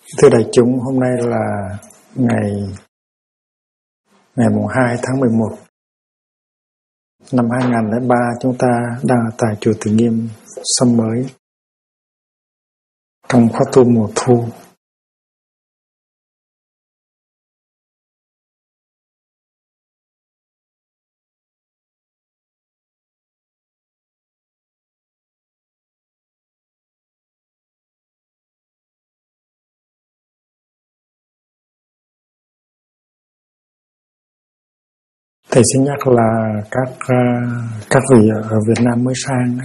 Thưa đại chúng, hôm nay là ngày 2 tháng 11 năm 2003, chúng ta đang ở tại chùa Từ Nghiêm, Sâm Mới, trong khóa tu mùa thu. Thầy xin nhắc là các vị ở Việt Nam mới sang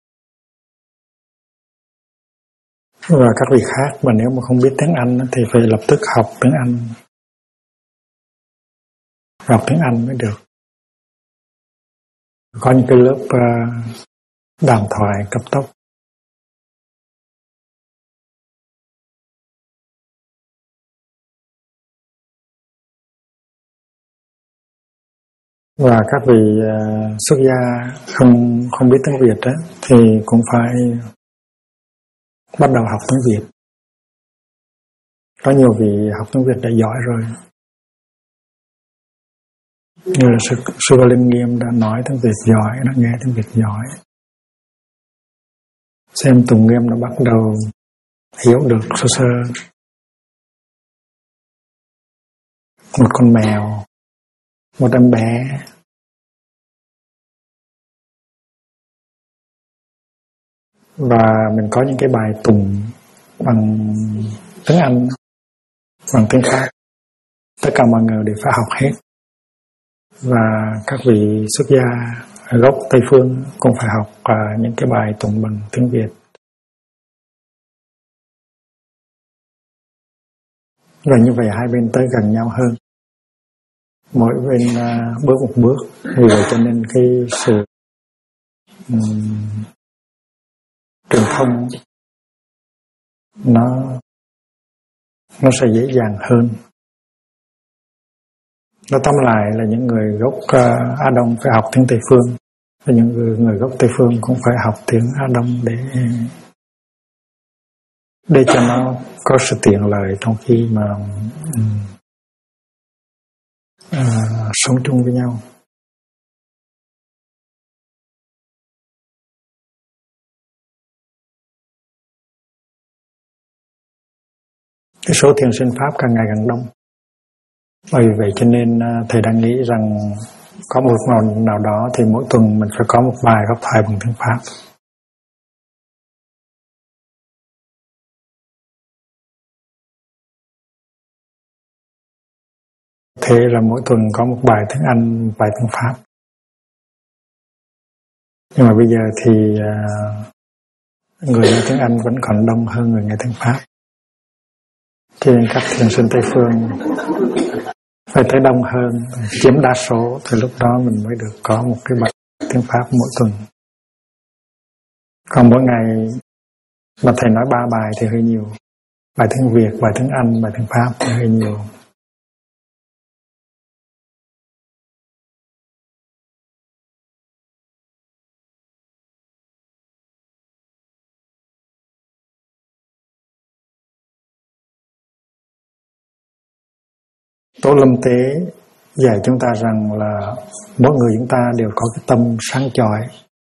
và các vị khác mà nếu mà không biết tiếng Anh thì phải lập tức học tiếng Anh, học tiếng Anh mới được. Có những cái lớp đàm thoại cấp tốc. Và các vị xuất gia không biết tiếng Việt thì cũng phải bắt đầu học tiếng Việt. Có nhiều vị học tiếng Việt đã giỏi rồi. Như là sư Linh Nghiêm đã nói tiếng Việt giỏi, đã nghe tiếng Việt giỏi. Xem Tùng Nghiêm đã bắt đầu hiểu được sơ sơ. Một con mèo, một em bé, và mình có những cái bài tùng bằng tiếng Anh, bằng tiếng khác. Tất cả mọi người đều phải học hết. Và các vị xuất gia gốc Tây Phương cũng phải học những cái bài tùng bằng tiếng Việt. Và như vậy hai bên tới gần nhau hơn. Mỗi bên bước một bước. Vì vậy cho nên cái sự truyền thông nó sẽ dễ dàng hơn. Nói tóm lại là những người gốc Á Đông phải học tiếng Tây Phương, và những người gốc Tây Phương cũng phải học tiếng Á Đông để cho nó có sự tiện lợi trong khi mà sống chung với nhau. Cái số thiền sinh Pháp càng ngày càng đông. Bởi vậy cho nên thầy đang nghĩ rằng có một lúc nào đó thì mỗi tuần mình phải có một bài pháp thoại bằng tiếng Pháp. Thế là mỗi tuần có một bài tiếng Anh, một bài tiếng Pháp. Nhưng mà bây giờ thì người nghe tiếng Anh vẫn còn đông hơn người nghe tiếng Pháp. Cho nên các thiền sinh Tây Phương phải tới đông hơn, chiếm đa số, thì lúc đó mình mới được có một cái bài tiếng Pháp mỗi tuần. Còn mỗi ngày mà thầy nói 3 bài thì hơi nhiều. Bài tiếng Việt, bài tiếng Anh, bài tiếng Pháp thì hơi nhiều. Tổ Lâm Tế dạy chúng ta rằng là mỗi người chúng ta đều có cái tâm sáng chói.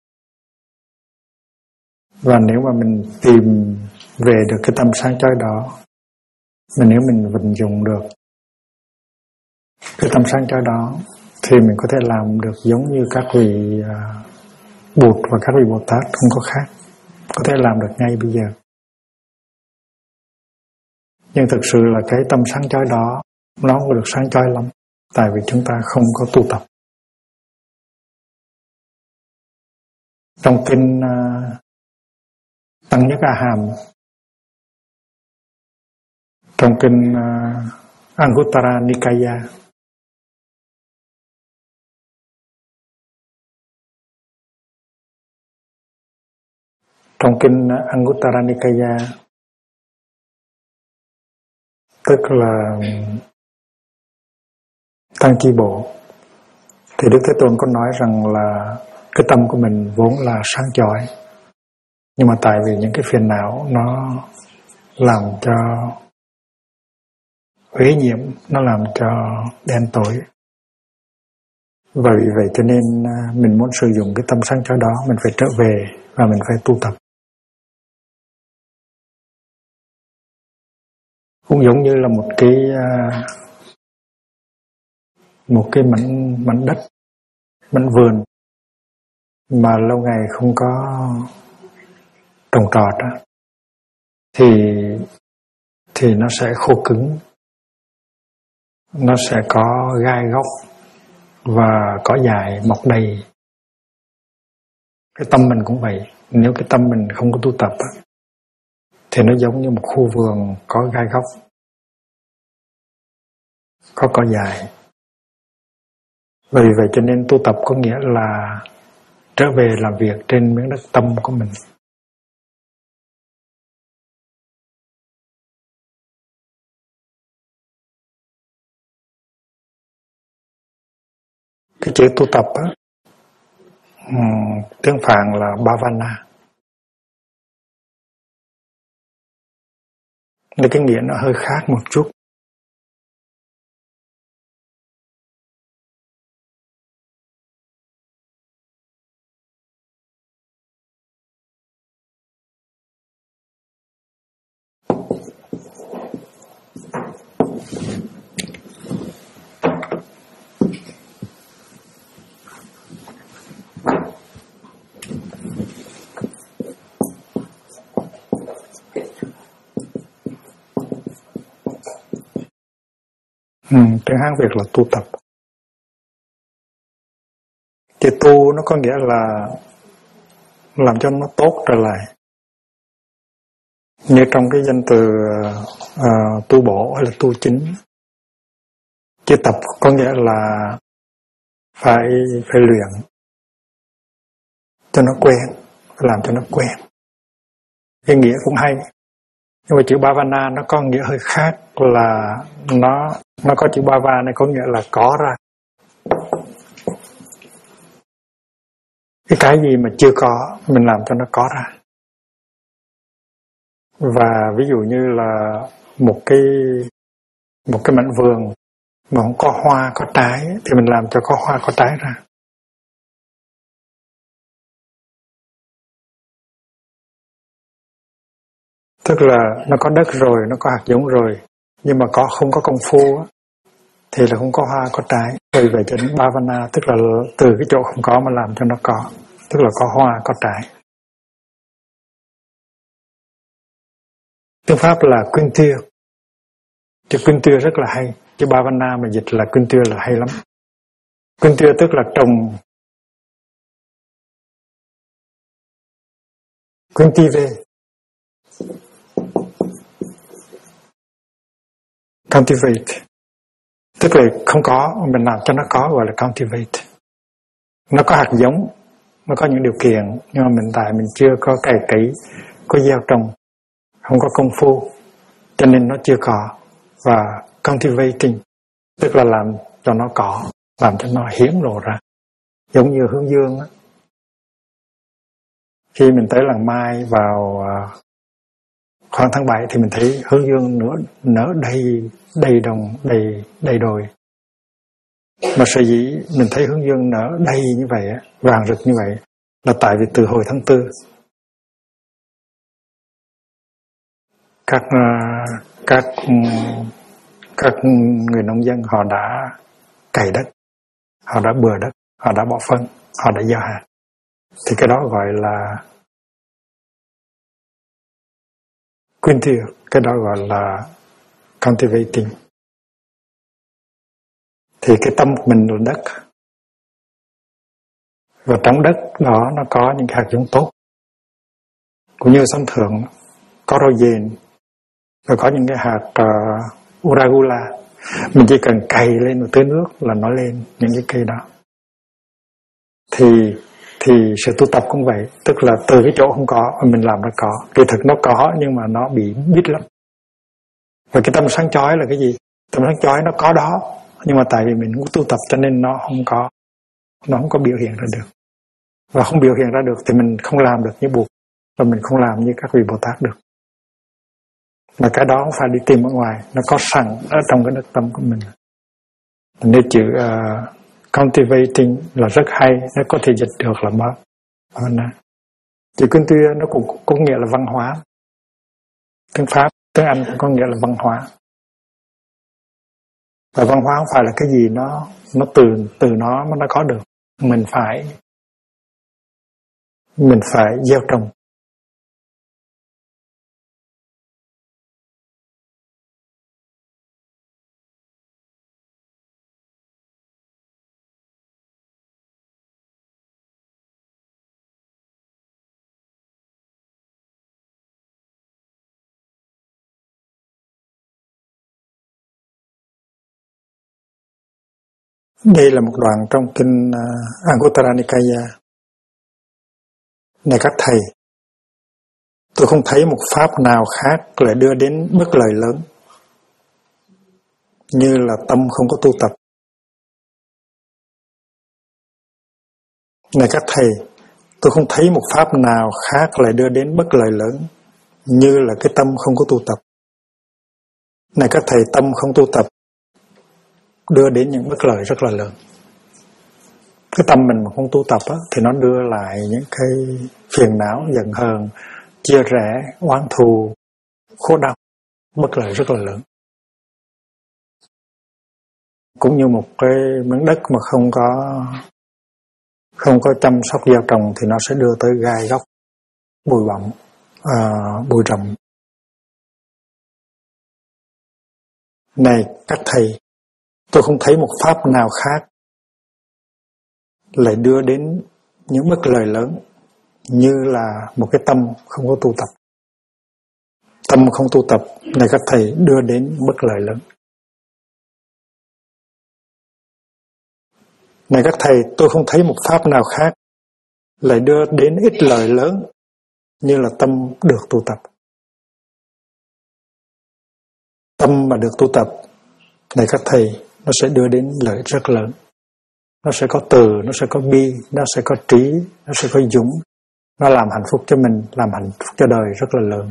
Và nếu mà mình tìm về được cái tâm sáng chói đó, mà nếu mình vận dụng được cái tâm sáng chói đó, thì mình có thể làm được giống như các vị Bụt và các vị Bồ Tát không có khác. Có thể làm được ngay bây giờ. Nhưng thực sự là cái tâm sáng chói đó nó không được sáng chói lắm, tại vì chúng ta không có tu tập. Trong kinh Tăng Nhất A Hàm, trong kinh Anguttara Nikaya, trong kinh Anguttara Nikaya, tức là Tăng Chi Bộ, thì Đức Thế Tôn có nói rằng là cái tâm của mình vốn là sáng chói, nhưng mà tại vì những cái phiền não nó làm cho uế nhiễm, nó làm cho đen tối. Bởi vậy cho nên mình muốn sử dụng cái tâm sáng chói đó, mình phải trở về và mình phải tu tập. Cũng giống như là một cái mảnh đất, mảnh vườn mà lâu ngày không có trồng trọt á, thì nó sẽ khô cứng, nó sẽ có gai góc và cỏ dại mọc đầy. Cái tâm mình cũng vậy, nếu cái tâm mình không có tu tập á, thì nó giống như một khu vườn có gai góc, có cỏ dại. Vì vậy cho nên tu tập có nghĩa là trở về làm việc trên miếng đất tâm của mình. Cái chữ tu tập á, tiếng Phạn là Bhavana. Nên cái nghĩa nó hơi khác một chút. Tiếng Hán Việt là tu tập. Chữ tu nó có nghĩa là làm cho nó tốt trở lại. Như trong cái danh từ tu bổ hay là tu chính. Chữ tập có nghĩa là phải luyện cho nó quen, làm cho nó quen. Cái nghĩa cũng hay. Nhưng mà chữ Bhavana nó có nghĩa hơi khác, là nó có chữ Bhava này có nghĩa là có ra. Cái gì mà chưa có mình làm cho nó có ra. Và ví dụ như là một cái mảnh vườn mà không có hoa có trái thì mình làm cho có hoa có trái ra. Tức là nó có đất rồi, nó có hạt giống rồi, nhưng mà không có công phu á, thì là không có hoa có trái. Vì vậy cho đến Bhavana, tức là từ cái chỗ không có mà làm cho nó có, tức là có hoa có trái. Tiếng Pháp là culture. Chữ culture rất là hay. Chữ Bhavana mà dịch là culture là hay lắm. Culture tức là trồng. Cultive. Cultivate. Tức là không có, mình làm cho nó có, gọi là cultivate. Nó có hạt giống, nó có những điều kiện, nhưng mà mình chưa có cày cấy, có gieo trồng, không có công phu, cho nên nó chưa có. Và cultivating, tức là làm cho nó có, làm cho nó hiển lộ ra. Giống như hướng dương á. Khi mình tới làng Mai vào khoảng tháng 7 thì mình thấy hướng dương nở đầy đồng, đầy đồi. Mà sở dĩ mình thấy hướng dương nở đầy như vậy, vàng rực như vậy, là tại vì từ hồi tháng 4 các người nông dân họ đã cày đất, họ đã bừa đất, họ đã bỏ phân, họ đã gieo hạt. Thì cái đó gọi là culture, cái đó gọi là cultivating. Thì cái tâm của mình là đất, và trong đất đó nó có những hạt giống tốt, cũng như sóng thượng có rau dền, và có những cái hạt uragula. Mình chỉ cần cày lên và tưới nước là nó lên những cái cây đó. Thì sự tu tập cũng vậy, tức là từ cái chỗ không có mình làm nó có. Kỳ thực nó có nhưng mà nó bị bít lắm. Và cái tâm sáng chói là cái gì? Tâm sáng chói nó có đó, nhưng mà tại vì mình cũng tu tập cho nên nó không có biểu hiện ra được. Và không biểu hiện ra được thì mình không làm được như Bụt, và mình không làm như các vị Bồ Tát được. Mà cái đó không phải đi tìm ở ngoài, nó có sẵn ở trong cái đất tâm của mình. Nên chữ cultivating là rất hay, nó có thể dịch được là bao. Chữ culture nó cũng có nghĩa là văn hóa. Tiếng Pháp, tiếng Anh cũng có nghĩa là văn hóa. Và văn hóa không phải là cái gì nó từ nó mà nó có được. Mình phải gieo trồng. Đây là một đoạn trong kinh Anguttara Nikaya. Này các thầy, tôi không thấy một pháp nào khác lại đưa đến bất lợi lớn như là tâm không có tu tập. Này các thầy, tôi không thấy một pháp nào khác lại đưa đến bất lợi lớn như là cái tâm không có tu tập. Này các thầy, tâm không tu tập đưa đến những bất lợi rất là lớn. Cái tâm mình mà không tu tập á, thì nó đưa lại những cái phiền não, giận hờn, chia rẽ, oán thù, khổ đau, bất lợi rất là lớn. Cũng như một cái miếng đất mà không có chăm sóc gieo trồng thì nó sẽ đưa tới gai góc, bụi bặm, bụi rậm. Này các thầy, tôi không thấy một pháp nào khác lại đưa đến những bất lợi lớn như là một cái tâm không có tu tập. Tâm không tu tập, này các thầy, đưa đến bất lợi lớn. Này các thầy, tôi không thấy một pháp nào khác lại đưa đến ít lợi lớn như là tâm được tu tập. Tâm mà được tu tập, này các thầy, nó sẽ đưa đến lợi rất lớn. Nó sẽ có từ, nó sẽ có bi, nó sẽ có trí, nó sẽ có dũng. Nó làm hạnh phúc cho mình, làm hạnh phúc cho đời rất là lớn.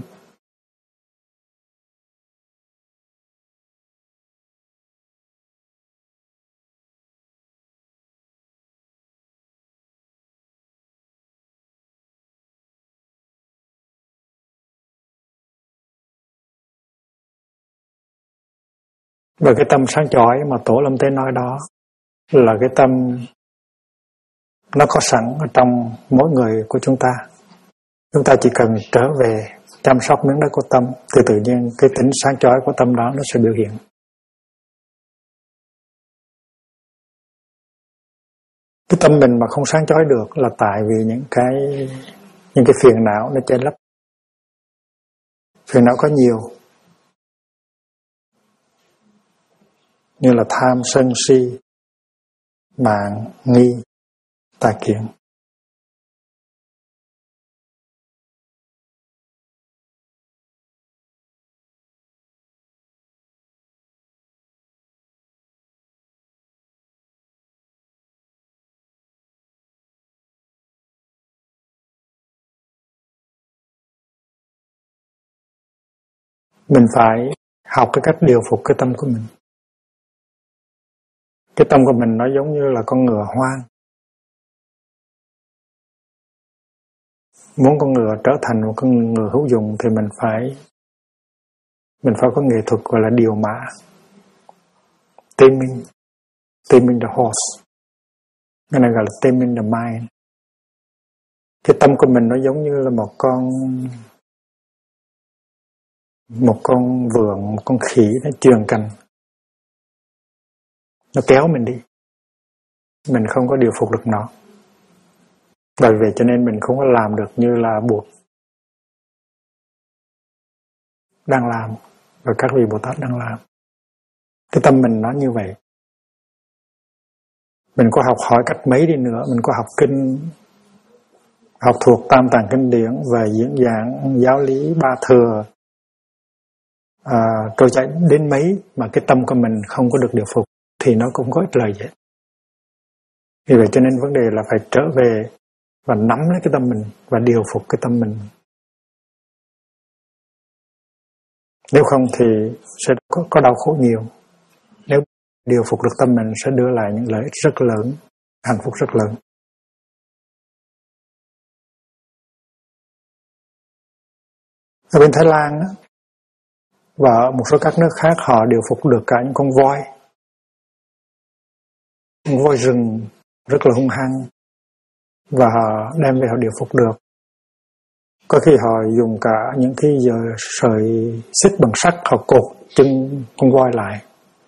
Và cái tâm sáng chói mà Tổ Lâm Tế nói đó là cái tâm nó có sẵn ở trong mỗi người của chúng ta. Chúng ta chỉ cần trở về chăm sóc miếng đất của tâm thì tự nhiên cái tính sáng chói của tâm đó nó sẽ biểu hiện. Cái tâm mình mà không sáng chói được là tại vì những cái phiền não nó che lấp. Phiền não có nhiều, như là tham, sân, si, mạn, nghi, tà kiến. Mình phải học cái cách điều phục cái tâm của mình. Cái tâm của mình nó giống như là con ngựa hoang. Muốn con ngựa trở thành một con ngựa hữu dụng thì mình phải có nghệ thuật gọi là điều mã. Taming the horse. Cái này gọi là taming the mind. Cái tâm của mình nó giống như là một con vượn, một con khỉ nó chườn cành. Nó kéo mình đi. Mình không có điều phục được nó. Bởi vậy cho nên mình không có làm được như là buộc đang làm và các vị Bồ Tát đang làm. Cái tâm mình nó như vậy. Mình có học hỏi cách mấy đi nữa, mình có học kinh, học thuộc Tam Tạng Kinh Điển và diễn giảng giáo lý Ba Thừa, trôi chảy đến mấy mà cái tâm của mình không có được điều phục thì nó cũng có ích lợi gì. Vì vậy cho nên vấn đề là phải trở về và nắm lấy cái tâm mình và điều phục cái tâm mình. Nếu không thì sẽ có đau khổ nhiều. Nếu điều phục được tâm mình sẽ đưa lại những lợi ích rất lớn, hạnh phúc rất lớn. Ở bên Thái Lan á, và ở một số các nước khác, họ điều phục được cả những con voi rừng rất là hung hăng, và họ đem về họ điều phục được. Có khi họ dùng cả những cái sợi xích bằng sắt, họ cột chân con voi lại.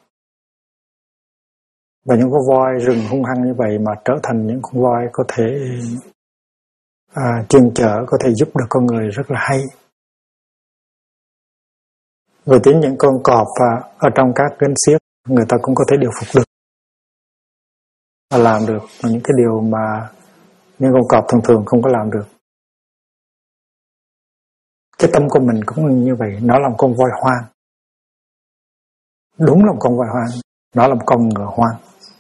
Và những con voi rừng hung hăng như vậy mà trở thành những con voi có thể chuyên chở, có thể giúp được con người rất là hay. Rồi đến những con cọp ở trong các gánh xiếc, người ta cũng có thể điều phục được và làm được những cái điều mà những con cọp thường thường không có làm được. Cái tâm của mình cũng như vậy, nó là một con voi hoang. Đúng là một con voi hoang, nó là một con ngựa hoang.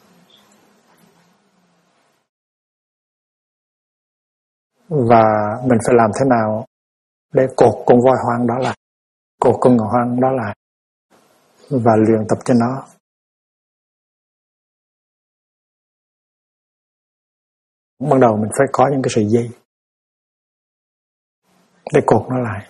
Và mình phải làm thế nào để cột con voi hoang đó lại, cột con ngựa hoang đó lại và luyện tập cho nó. Ban đầu mình phải có những cái sợi dây để cột nó lại.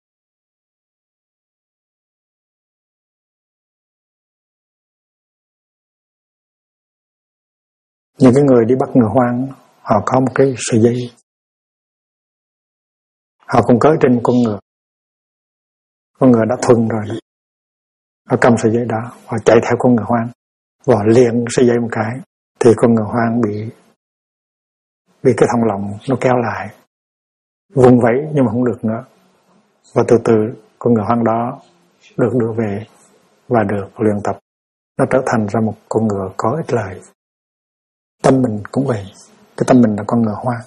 Những cái người đi bắt ngựa hoang, họ có một cái sợi dây, họ cũng cởi trên con ngựa đã thuần rồi đó. Họ cầm sợi dây đó, họ chạy theo con ngựa hoang, và liền sợi dây một cái thì con ngựa hoang bị cái thòng lọng nó kéo lại, vùng vẫy nhưng mà không được nữa. Và từ từ con ngựa hoang đó được đưa về và được luyện tập, nó trở thành ra một con ngựa có ích lợi. Tâm mình cũng vậy, cái tâm mình là con ngựa hoang.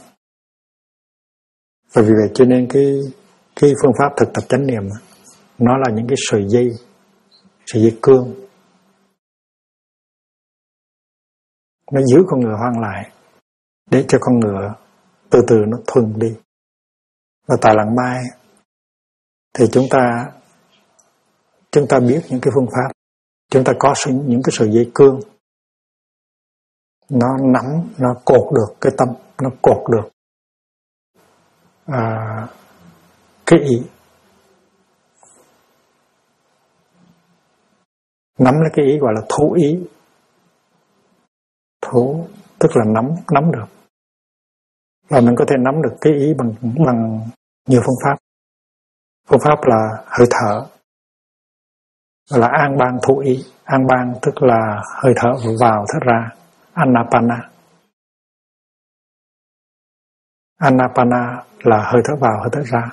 Và vì vậy cho nên cái phương pháp thực tập chánh niệm, nó là những cái sợi dây cương, nó giữ con ngựa hoang lại để cho con ngựa từ từ nó thuần đi. Và tại Làng Mai thì chúng ta biết những cái phương pháp, chúng ta có những cái sợi dây cương, nó nắm, nó cột được cái tâm, nó cột được cái ý, nắm lấy cái ý gọi là thú ý. Thú tức là nắm được, và mình có thể nắm được cái ý bằng nhiều phương pháp. Phương pháp là hơi thở, gọi là an bang thú ý. An bang tức là hơi thở vào thở ra, Anapana. Anapana là hơi thở vào hơi thở ra.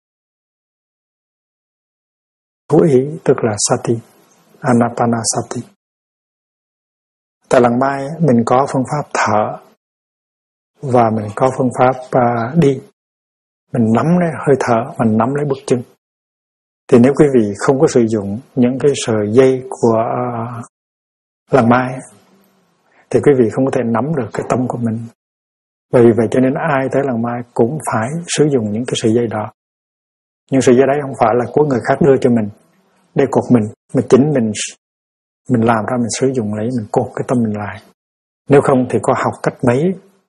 Thú ý tức là Sati, Anapana Sati. Tại Làng Mai mình có phương pháp thở và mình có phương pháp đi. Mình nắm lấy hơi thở, mình nắm lấy bước chân. Thì nếu quý vị không có sử dụng những cái sợi dây của Làng Mai thì quý vị không có thể nắm được cái tâm của mình. Vì vậy cho nên ai tới Làng Mai cũng phải sử dụng những cái sợi dây đó. Nhưng sợi dây đấy không phải là của người khác đưa cho mình để cột mình, mà chính mình làm ra, mình sử dụng lấy, mình cột cái tâm mình lại. Nếu không thì có học cách mấy,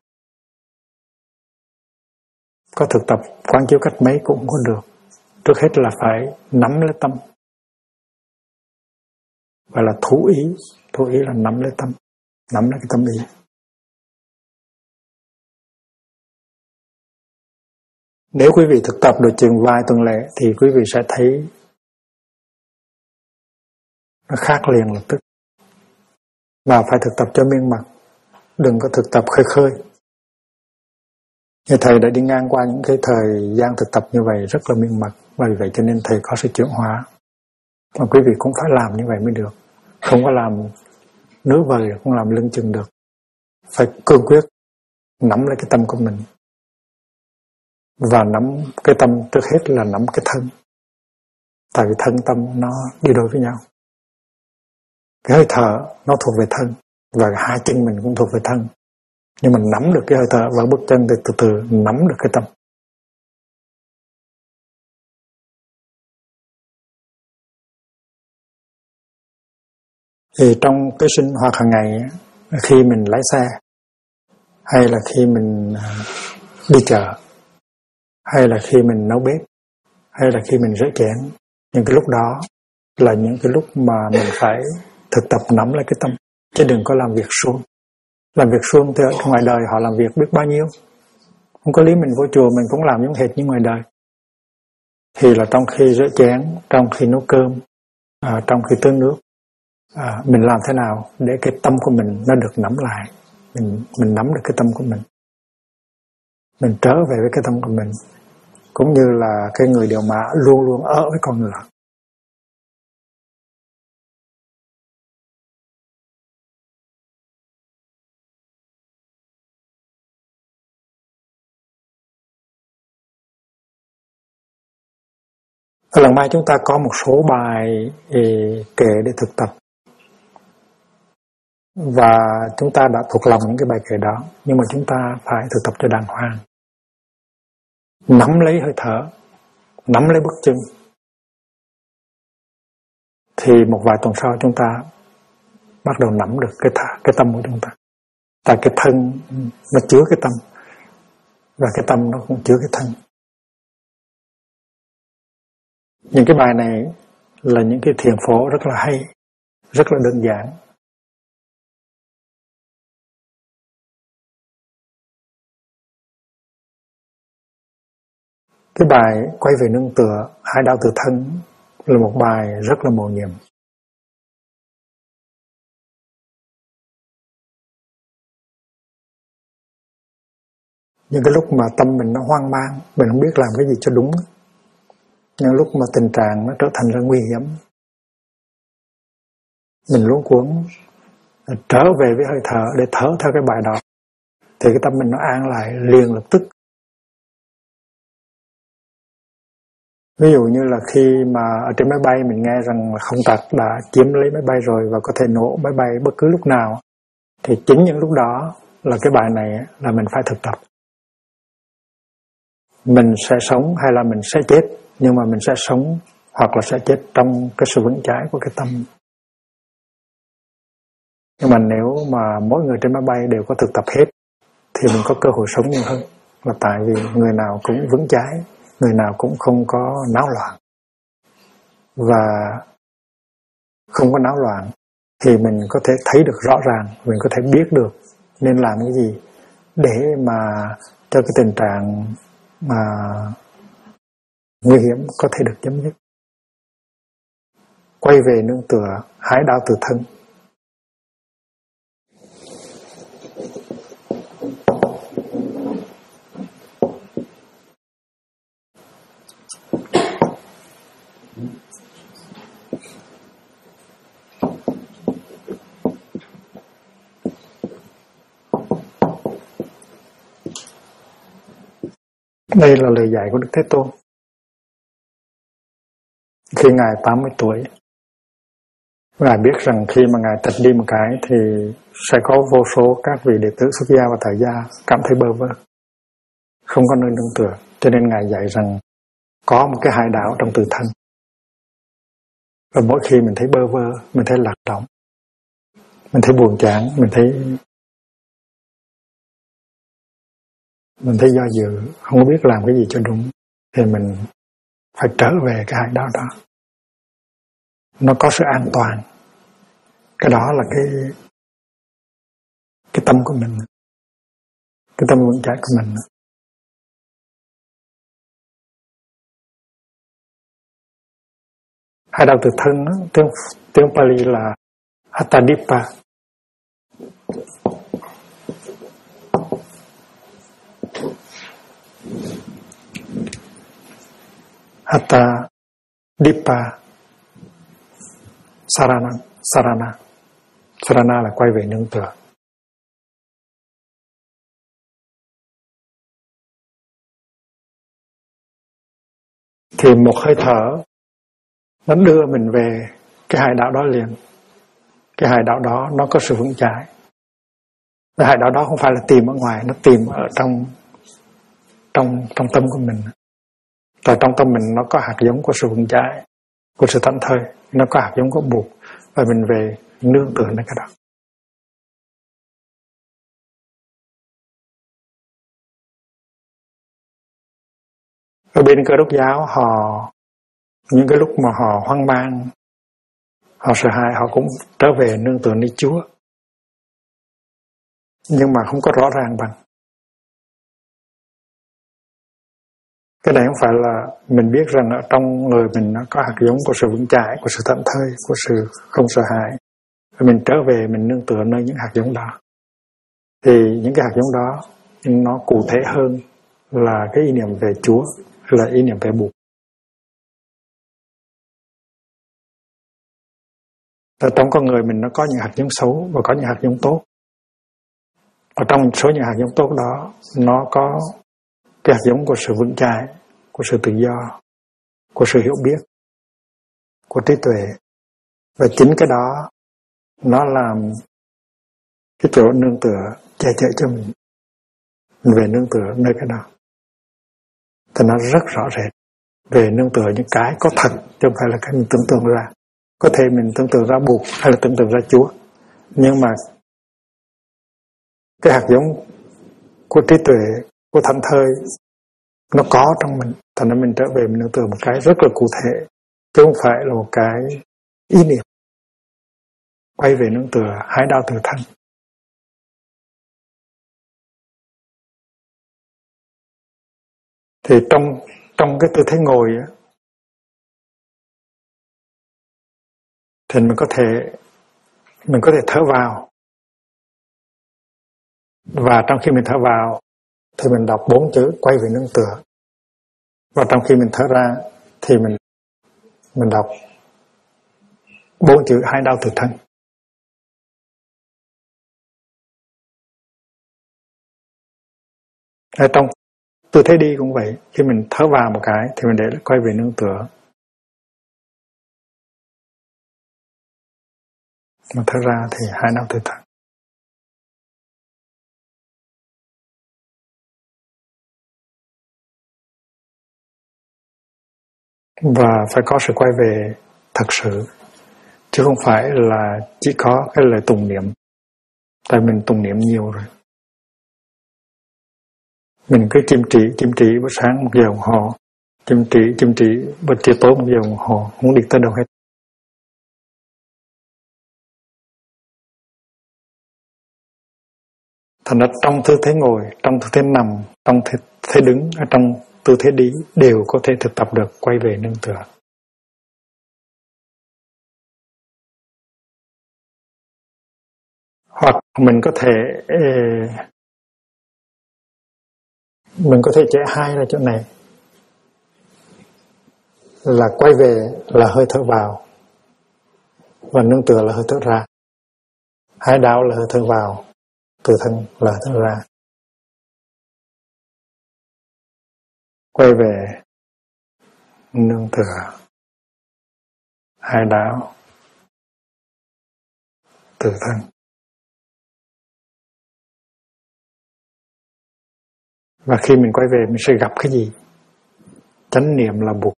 có thực tập quán chiếu cách mấy cũng không có được. Trước hết là phải nắm lấy tâm, gọi là thú ý. Thú ý là nắm lấy tâm, nắm lấy cái tâm ý. Nếu quý vị thực tập được chừng vài tuần lễ thì quý vị sẽ thấy nó khác liền lập tức. Và phải thực tập cho miên mật, đừng có thực tập khơi khơi. Như thầy đã đi ngang qua những cái thời gian thực tập như vậy rất là miên mật, và vì vậy cho nên thầy có sự chuyển hóa. Mà quý vị cũng phải làm như vậy mới được. Không có làm nửa vời, không làm lưng chừng được. Phải cương quyết nắm lấy cái tâm của mình. Và nắm cái tâm trước hết là nắm cái thân. Tại vì thân tâm nó đi đôi với nhau. Cái hơi thở nó thuộc về thân, và hai chân mình cũng thuộc về thân. Nhưng mình nắm được cái hơi thở và bước chân thì từ từ nắm được cái tâm. Thì trong cái sinh hoạt hàng ngày, khi mình lái xe, hay là khi mình đi chợ, hay là khi mình nấu bếp, hay là khi mình rửa chén, những cái lúc đó là những cái lúc mà mình phải thực tập nắm lấy cái tâm, chứ đừng có làm việc suông. Làm việc suông thì ở ngoài đời họ làm việc biết bao nhiêu, không có lý mình vô chùa mình cũng làm giống hệt như ngoài đời. Thì là trong khi rửa chén, trong khi nấu cơm, trong khi tưới nước, mình làm thế nào để cái tâm của mình nó được nắm lại, mình nắm được cái tâm của mình trở về với cái tâm của mình, cũng như là cái người điều mã luôn luôn ở với con ngựa. Lần mai chúng ta có một số bài kệ để thực tập, và chúng ta đã thuộc lòng những cái bài kệ đó, nhưng mà chúng ta phải thực tập cho đàng hoàng. Nắm lấy hơi thở, nắm lấy bước chân, thì một vài tuần sau chúng ta bắt đầu nắm được cái tâm của chúng ta. Tại cái thân nó chứa cái tâm, và cái tâm nó cũng chứa cái thân. Những cái bài này là những cái thiền phổ rất là hay, rất là đơn giản. Cái bài quay về nương tựa, hai đạo từ thân là một bài rất là mầu nhiệm. Những cái lúc mà tâm mình nó hoang mang, mình không biết làm cái gì cho đúng, những lúc mà tình trạng nó trở thành ra nguy hiểm, mình luống cuống trở về với hơi thở để thở theo cái bài đó, thì cái tâm mình nó an lại liền lập tức. Ví dụ như là khi mà ở trên máy bay mình nghe rằng là không tặc đã chiếm lấy máy bay rồi và có thể nổ máy bay bất cứ lúc nào, thì chính những lúc đó là cái bài này là mình phải thực tập. Mình sẽ sống hay là mình sẽ chết, nhưng mà mình sẽ sống hoặc là sẽ chết trong cái sự vững chãi của cái tâm. Nhưng mà nếu mà mỗi người trên máy bay đều có thực tập hết thì mình có cơ hội sống nhiều hơn, là tại vì người nào cũng vững chãi, người nào cũng không có náo loạn. Và không có náo loạn thì mình có thể thấy được rõ ràng, mình có thể biết được nên làm cái gì để mà cho cái tình trạng mà nguy hiểm có thể được chấm dứt. Quay về nương tựa, hái đạo từ thân. Đây là lời dạy của Đức Thế Tôn. Khi Ngài 80 tuổi, Ngài biết rằng khi mà Ngài tịch đi một cái thì sẽ có vô số các vị đệ tử xuất gia và tại gia cảm thấy bơ vơ, không có nơi nương tựa. Cho nên Ngài dạy rằng có một cái hải đảo trong tự thân. Và mỗi khi mình thấy bơ vơ, mình thấy lạc lõng, mình thấy buồn chán, mình thấy do dự, không biết làm cái gì cho đúng, thì mình phải trở về cái hải đảo đó. Nó có sự an toàn. Cái đó là cái tâm của mình, cái tâm vững chãi của mình. Hai đạo từ thân, tiếng Pali là Hatadipa. Hatha Dipa Sarana là quay về nương tựa. Thì một hơi thở nó đưa mình về cái hải đảo đó liền. Cái hải đảo đó nó có sự vững chãi. Cái hải đảo đó không phải là tìm ở ngoài, nó tìm ở trong tâm của mình. Và trong tâm mình nó có hạt giống của sự vững chãi, của sự thảnh thơi, nó có hạt giống của buộc, và mình về nương tựa nơi cái đó. Ở bên Cơ Đốc giáo họ, những cái lúc mà họ hoang mang, họ sợ hãi, họ cũng trở về nương tựa nơi Chúa, nhưng mà không có rõ ràng bằng. Cái này không phải là mình biết rằng ở trong người mình nó có hạt giống của sự vững chãi, của sự thảnh thơi, của sự không sợ hãi. Rồi mình trở về mình nương tựa nơi những hạt giống đó. Thì những cái hạt giống đó nó cụ thể hơn là cái ý niệm về Chúa, là ý niệm về Bụt. Ở trong con người mình nó có những hạt giống xấu và có những hạt giống tốt. Ở trong số những hạt giống tốt đó, nó có cái hạt giống của sự vững chãi, của sự tự do, của sự hiểu biết, của trí tuệ. Và chính cái đó nó làm cái chỗ nương tựa che chở cho mình về nương tựa nơi cái đó. Thì nó rất rõ rệt về nương tựa những cái có thật, chứ không phải là cái mình tưởng tượng ra. Có thể mình tưởng tượng ra Bụt hay là tưởng tượng ra Chúa, nhưng mà cái hạt giống của trí tuệ, của thảnh thơi nó có trong mình, thành ra mình trở về mình nương tựa một cái rất là cụ thể, chứ không phải là một cái ý niệm. Quay về nương tựa hái đao từ thân. Thì trong cái tư thế ngồi á, thì mình có thể thở vào, và trong khi mình thở vào thì mình đọc 4 chữ quay về nương tựa, và trong khi mình thở ra thì mình đọc 4 chữ hái đao từ thân. Ở trong tư thế đi cũng vậy, khi mình thở vào một cái thì mình để quay về nương tựa, mà thở ra thì hái đao từ thân. Và phải có sự quay về thật sự, chứ không phải là chỉ có cái lời tụng niệm. Tại mình tụng niệm nhiều rồi, mình cứ chim trị buổi sáng 1 giờ đồng hồ, chim trị buổi chiều tối 1 giờ đồng hồ, không đi tới đâu hết. Thành ra trong tư thế ngồi, trong tư thế nằm, trong thế đứng, ở trong tư thế đi đều có thể thực tập được quay về nương tựa. Hoặc mình có thể chế hai ra chỗ này, là quay về là hơi thở vào và nương tựa là hơi thở ra. Hái đao là hơi thở vào, từ thân là hơi thở ra. Quay về nương tựa, hái đao, từ thân. Và khi mình quay về mình sẽ gặp cái gì? Chánh niệm là Bụt.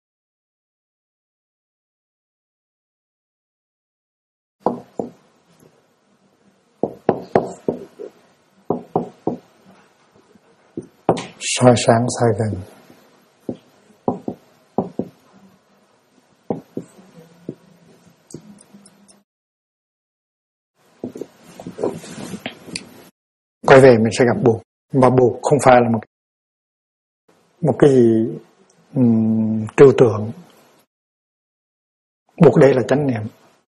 Soi sáng soi gần. Quay về mình sẽ gặp Bụt. Mà Bụt không phải là một cái gì trừu tượng. Bụt đây là chánh niệm.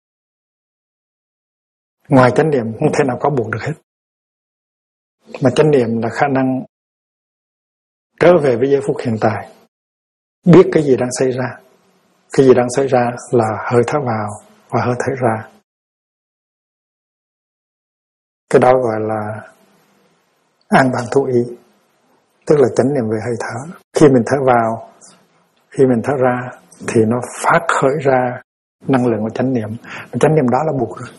Ngoài chánh niệm không thể nào có Bụt được hết. Mà chánh niệm là khả năng trở về với giây phút hiện tại, biết cái gì đang xảy ra. Cái gì đang xảy ra là hơi thở vào và hơi thở ra. Cái đó gọi là an bằng thụ ý, tức là chánh niệm về hơi thở. Khi mình thở vào, khi mình thở ra thì nó phát khởi ra năng lượng của chánh niệm. Và chánh niệm đó là Bụt rồi.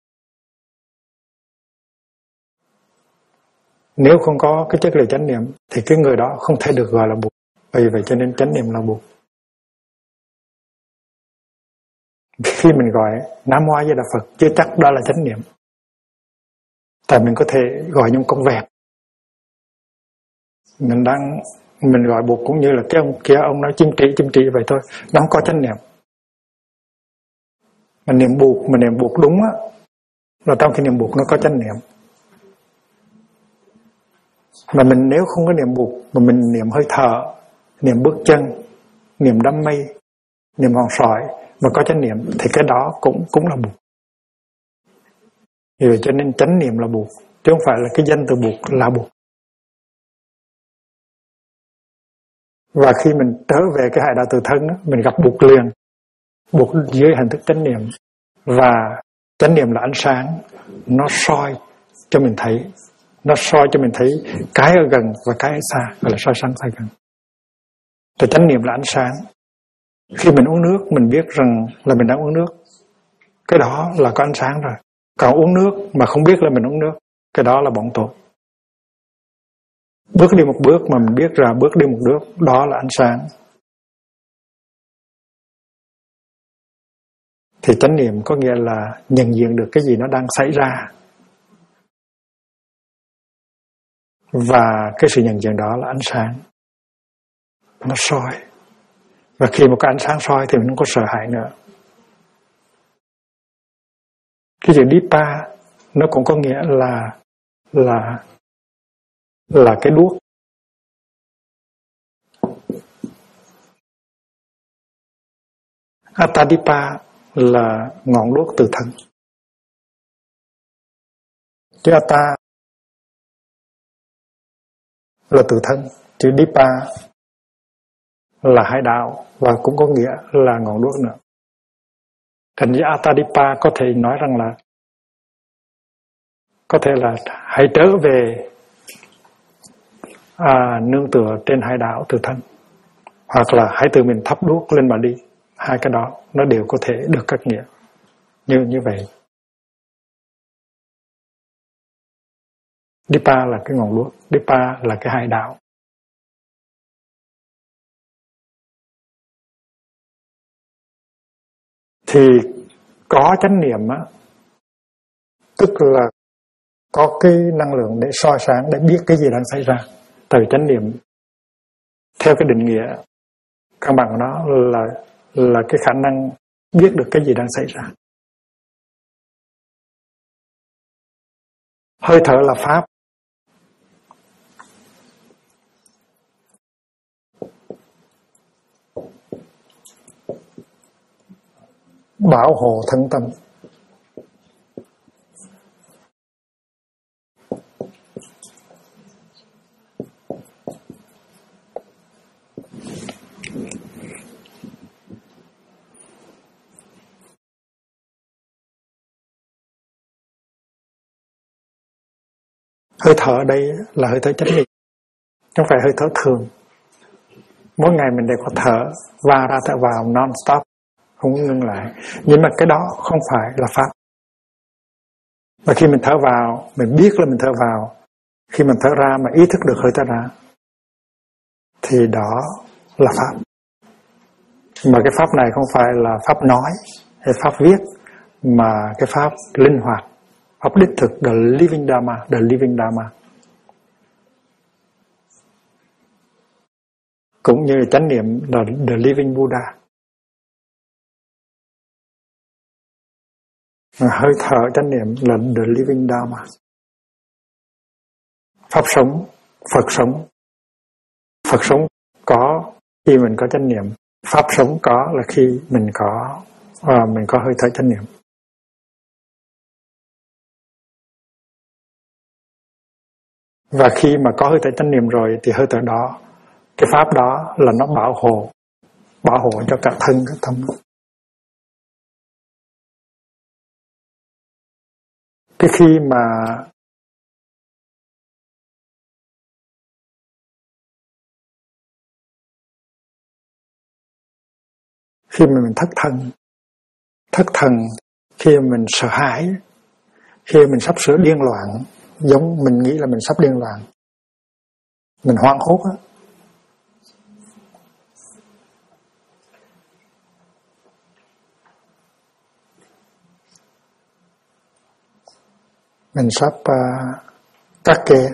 Nếu không có cái chất liệu chánh niệm thì cái người đó không thể được gọi là Bụt. Vì vậy cho nên chánh niệm là Bụt. Khi mình gọi Nam Mô A Di Đà Phật chưa chắc đó là chánh niệm. Tại mình có thể gọi những con vẹt. Mình gọi buộc cũng như là cái ông kia, ông nói chim trị vậy thôi, nó không có chánh niệm. Mà niệm buộc đúng á, là trong khi niệm buộc nó có chánh niệm. Mà mình nếu không có niệm buộc, mà mình niệm hơi thở, niệm bước chân, niệm đám mây, niệm hòn sỏi mà có chánh niệm, thì cái đó cũng là buộc. Vì vậy cho nên chánh niệm là buộc, chứ không phải là cái danh từ buộc là buộc. Và khi mình trở về cái hải đạo tự thân đó, mình gặp buộc liền, buộc dưới hình thức chánh niệm. Và chánh niệm là ánh sáng, nó soi cho mình thấy, cái ở gần và cái ở xa, gọi là soi sáng sai gần. Thì chánh niệm là ánh sáng. Khi mình uống nước, mình biết rằng là mình đang uống nước, cái đó là có ánh sáng rồi. Còn uống nước mà không biết là mình uống nước, cái đó là bỏng tội. Bước đi một bước mà mình biết là bước đi một bước, đó là ánh sáng. Thì chánh niệm có nghĩa là nhận diện được cái gì nó đang xảy ra. Và cái sự nhận diện đó là ánh sáng. Nó soi. Và khi một cái ánh sáng soi thì mình không có sợ hãi nữa. Cái chữ Dipa nó cũng có nghĩa là cái đuốc. Atadipa là ngọn đuốc từ thân. Chữ Atta là từ thân, chữ Dipa là hải đạo và cũng có nghĩa là ngọn đuốc nữa. Thành ra Atadipa có thể nói rằng là hãy trở về nương tựa trên hải đạo từ thân, hoặc là hãy tự mình thắp đuốc lên mà đi. Hai cái đó nó đều có thể được cắt nghĩa như vậy. Dipa là cái ngọn đuốc, Dipa là cái hải đạo. Thì có chánh niệm á, tức là có cái năng lượng để soi sáng, để biết cái gì đang xảy ra. Từ chánh niệm, theo cái định nghĩa căn bản của nó là cái khả năng biết được cái gì đang xảy ra. Hơi thở là pháp. Bảo hộ thân tâm. Hơi thở ở đây là hơi thở chánh niệm, không phải hơi thở thường. Mỗi ngày mình đều có thở vào ra thở vào non-stop, không ngưng lại. Nhưng mà cái đó không phải là pháp. Và khi mình thở vào, mình biết là mình thở vào. Khi mình thở ra mà ý thức được hơi thở ra, thì đó là pháp. Mà cái pháp này không phải là pháp nói hay pháp viết, mà cái pháp linh hoạt, pháp đích thực, the living Dharma. Cũng như chánh niệm là the living Buddha. Hơi thở chánh niệm là the living Dharma. Pháp sống, Phật sống có khi mình có chánh niệm, pháp sống có là khi mình có hơi thở chánh niệm. Và khi mà có hơi thở chánh niệm rồi thì hơi thở đó, cái pháp đó là nó bảo hộ cho cả thân cả tâm. Cái khi mà mình thất thần, khi mình sợ hãi, khi mình sắp sửa điên loạn, giống mình nghĩ là mình sắp điên loạn, mình hoảng hốt á, mình sắp cắt kê.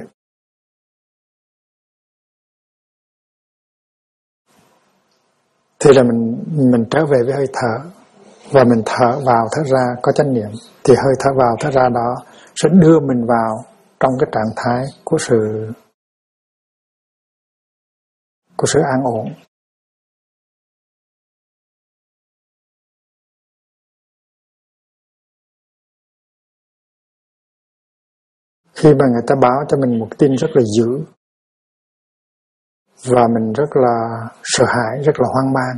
Thì là mình trở về với hơi thở, và mình thở vào thở ra có chánh niệm, thì hơi thở vào thở ra đó sẽ đưa mình vào trong cái trạng thái của sự an ổn. Khi mà người ta báo cho mình một tin rất là dữ và mình rất là sợ hãi, rất là hoang mang.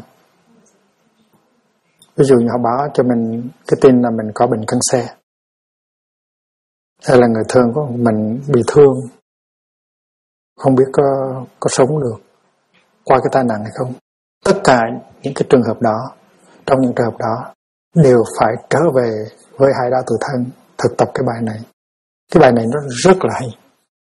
Ví dụ như họ báo cho mình cái tin là mình có bệnh canxi, hay là người thân của mình bị thương, không biết có sống được qua cái tai nạn hay không. Tất cả những cái trường hợp đó, trong những trường hợp đó đều phải trở về với Hải Đạo Tự Thân thực tập cái bài này. Cái bài này nó rất là hay,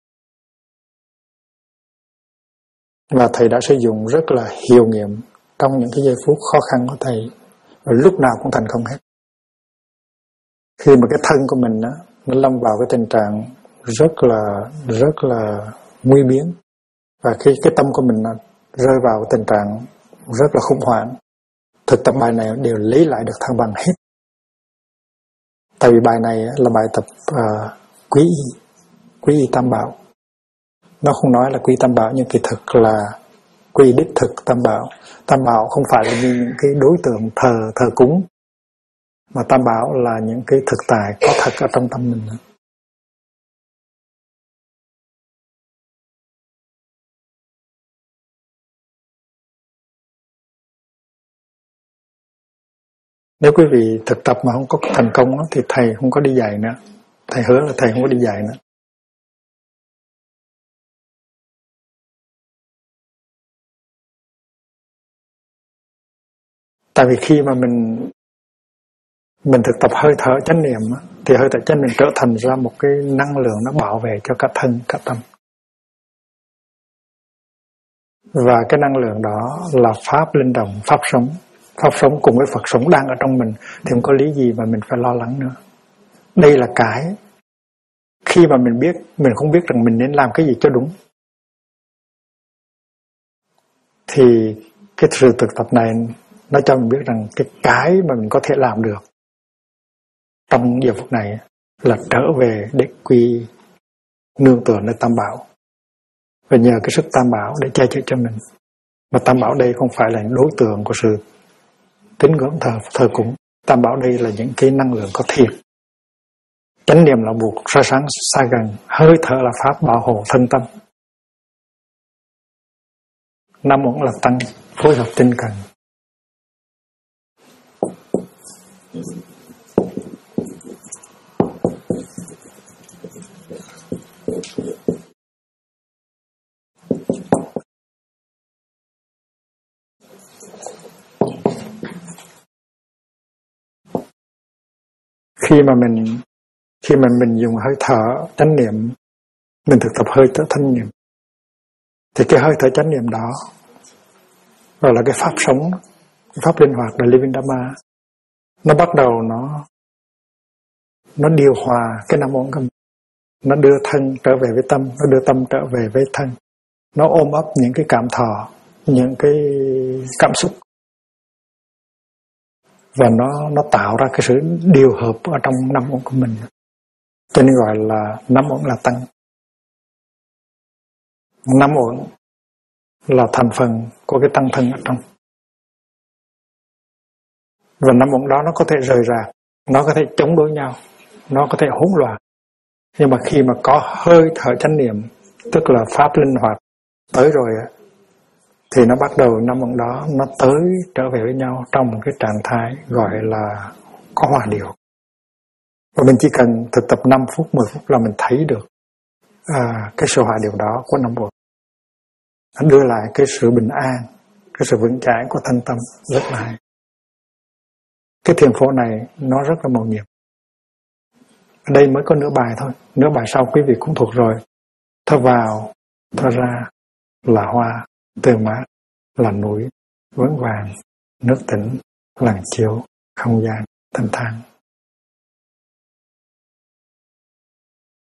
và thầy đã sử dụng rất là hiệu nghiệm trong những cái giây phút khó khăn của thầy, và lúc nào cũng thành công hết. Khi mà cái thân của mình đó, nó lâm vào cái tình trạng rất là nguy biến, và khi cái tâm của mình rơi vào tình trạng rất là khủng hoảng, thực tập bài này đều lấy lại được thăng bằng hết. Tại vì bài này là bài tập quý y tam bảo. Nó không nói là quý tam bảo, nhưng kỳ thực là quý đích thực tam bảo. Tam bảo không phải là như những cái đối tượng thờ cúng, mà tam bảo là những cái thực tại có thật ở trong tâm mình. Nếu quý vị thực tập mà không có thành công thì thầy không có đi dạy nữa. Thầy hứa là thầy không có đi dạy nữa. Tại vì khi mà mình thực tập hơi thở chánh niệm thì hơi thở chánh niệm trở thành ra một cái năng lượng nó bảo vệ cho cả thân, cả tâm. Và cái năng lượng đó là pháp linh động, pháp sống. Pháp sống cùng với Phật sống đang ở trong mình, thì không có lý gì mà mình phải lo lắng nữa. Đây là cái khi mà mình biết, mình không biết rằng mình nên làm cái gì cho đúng, thì cái sự thực tập này nó cho mình biết rằng cái mà mình có thể làm được trong giờ phút này là trở về để quy nương tựa nơi tam bảo, và nhờ cái sức tam bảo để che chở cho mình. Mà tam bảo đây không phải là đối tượng của sự tín ngưỡng thờ cúng. Tam bảo đây là những cái năng lượng có thiệt. Chánh niệm là buộc soi sáng xa gần, hơi thở là pháp bảo hộ thân tâm. Năm uẩn là tăng, phối hợp tinh cần. Khi mà mình dùng hơi thở chánh niệm, mình thực tập hơi thở chánh niệm, thì cái hơi thở chánh niệm đó gọi là cái pháp sống, cái pháp linh hoạt, là living dharma. Nó bắt đầu nó điều hòa cái năm uẩn của mình. Nó đưa thân trở về với tâm, nó đưa tâm trở về với thân. Nó ôm ấp những cái cảm thọ, những cái cảm xúc, và nó tạo ra cái sự điều hợp ở trong năm uẩn của mình. Cho nên gọi là năm uẩn là tăng. Năm uẩn là thành phần của cái tăng thân ở trong. Và năm uẩn đó nó có thể rời rạc, nó có thể chống đối nhau, nó có thể hỗn loạn. Nhưng mà khi mà có hơi thở chánh niệm, tức là pháp linh hoạt tới rồi, thì nó bắt đầu năm uẩn đó nó tới trở về với nhau trong một cái trạng thái gọi là có hòa điều. Và mình chỉ cần thực tập 5 phút, 10 phút là mình thấy được cái sự hòa điều đó của năm uẩn. Nó đưa lại cái sự bình an, cái sự vững chãi của thân tâm rất là hay. Cái thiền phổ này nó rất là mầu nhiệm. Ở đây mới có nửa bài thôi, nửa bài sau quý vị cũng thuộc rồi. Thở vào, thở ra là hoa, tươi mát, là núi, vững vàng, nước tĩnh, lặng chiếu, không gian, thanh thang.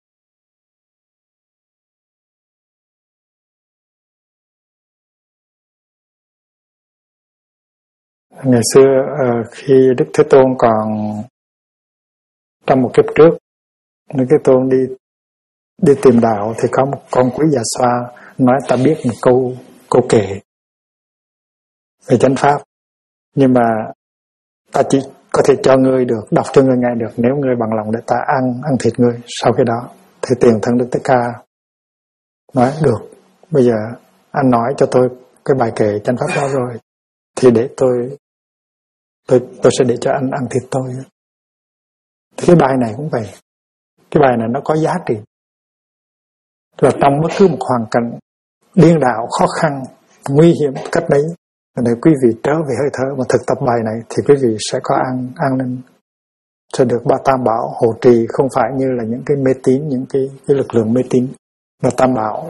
Ngày xưa khi Đức Thế Tôn còn trong một kiếp trước, Đức Thế Tôn đi tìm đạo thì có một con quý già xoa nói ta biết một câu kệ về chánh pháp, nhưng mà ta chỉ có thể cho ngươi được, đọc cho ngươi nghe được nếu ngươi bằng lòng để ta ăn thịt ngươi. Sau khi đó thì tiền thân Đức Thích Ca nói được, bây giờ anh nói cho tôi cái bài kệ chánh pháp đó rồi thì để tôi sẽ để cho anh ăn thịt tôi. Thì cái bài này cũng vậy, cái bài này nó có giá trị, là trong bất cứ một hoàn cảnh điên đảo, khó khăn, nguy hiểm cách đấy, để quý vị trở về hơi thở và thực tập bài này thì quý vị sẽ có an ninh, sẽ được ba tam bảo hộ trì, không phải như là những cái mê tín, những cái lực lượng mê tín. Và tam bảo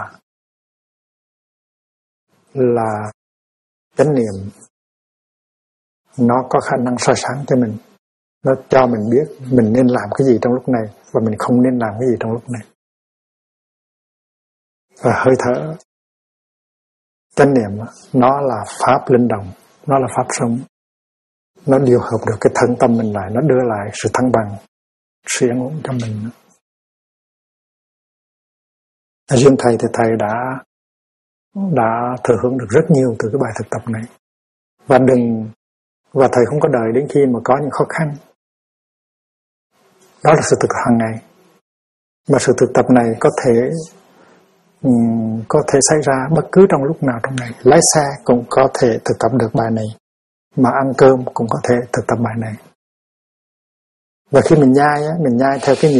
là chánh niệm, nó có khả năng soi sáng cho mình, nó cho mình biết mình nên làm cái gì trong lúc này và mình không nên làm cái gì trong lúc này. Và hơi thở chánh niệm nó là pháp linh động, nó là pháp sống, nó điều hợp được cái thân tâm mình lại, nó đưa lại sự thăng bằng, sự yên ổn cho mình. Riêng thầy thì thầy đã thừa hưởng được rất nhiều từ cái bài thực tập này, và thầy không có đợi đến khi mà có những khó khăn. Đó là sự thực tập hàng ngày, mà sự thực tập này có thể xảy ra bất cứ trong lúc nào trong ngày. Lái xe cũng có thể thực tập được bài này, mà ăn cơm cũng có thể thực tập bài này. Và khi mình nhai theo cái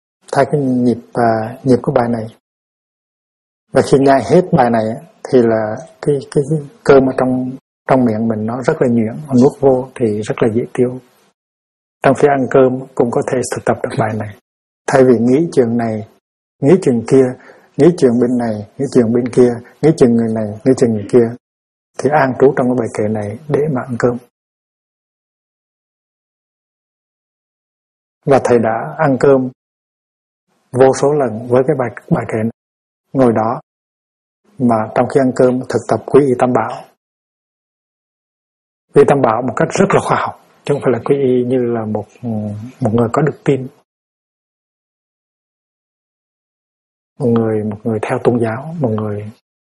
nhịp của bài này. Và khi nhai hết bài này thì là cái cơm ở trong miệng mình nó rất là nhuyễn, nuốt vô thì rất là dễ tiêu. Trong khi ăn cơm cũng có thể thực tập được bài này. Thay vì nghĩ chuyện này, nghĩ chuyện kia, nghĩ chuyện bên này, nghĩ chuyện bên kia, nghĩ chuyện người này, nghĩ chuyện người kia, thì an trú trong cái bài kệ này để mà ăn cơm. Và thầy đã ăn cơm vô số lần với cái bài kệ này. Ngồi đó mà trong khi ăn cơm thực tập quy y tam bảo. Quy y tam bảo một cách rất là khoa học, chứ không phải là quy y như là một người có đức tin, một người theo tôn giáo, một người.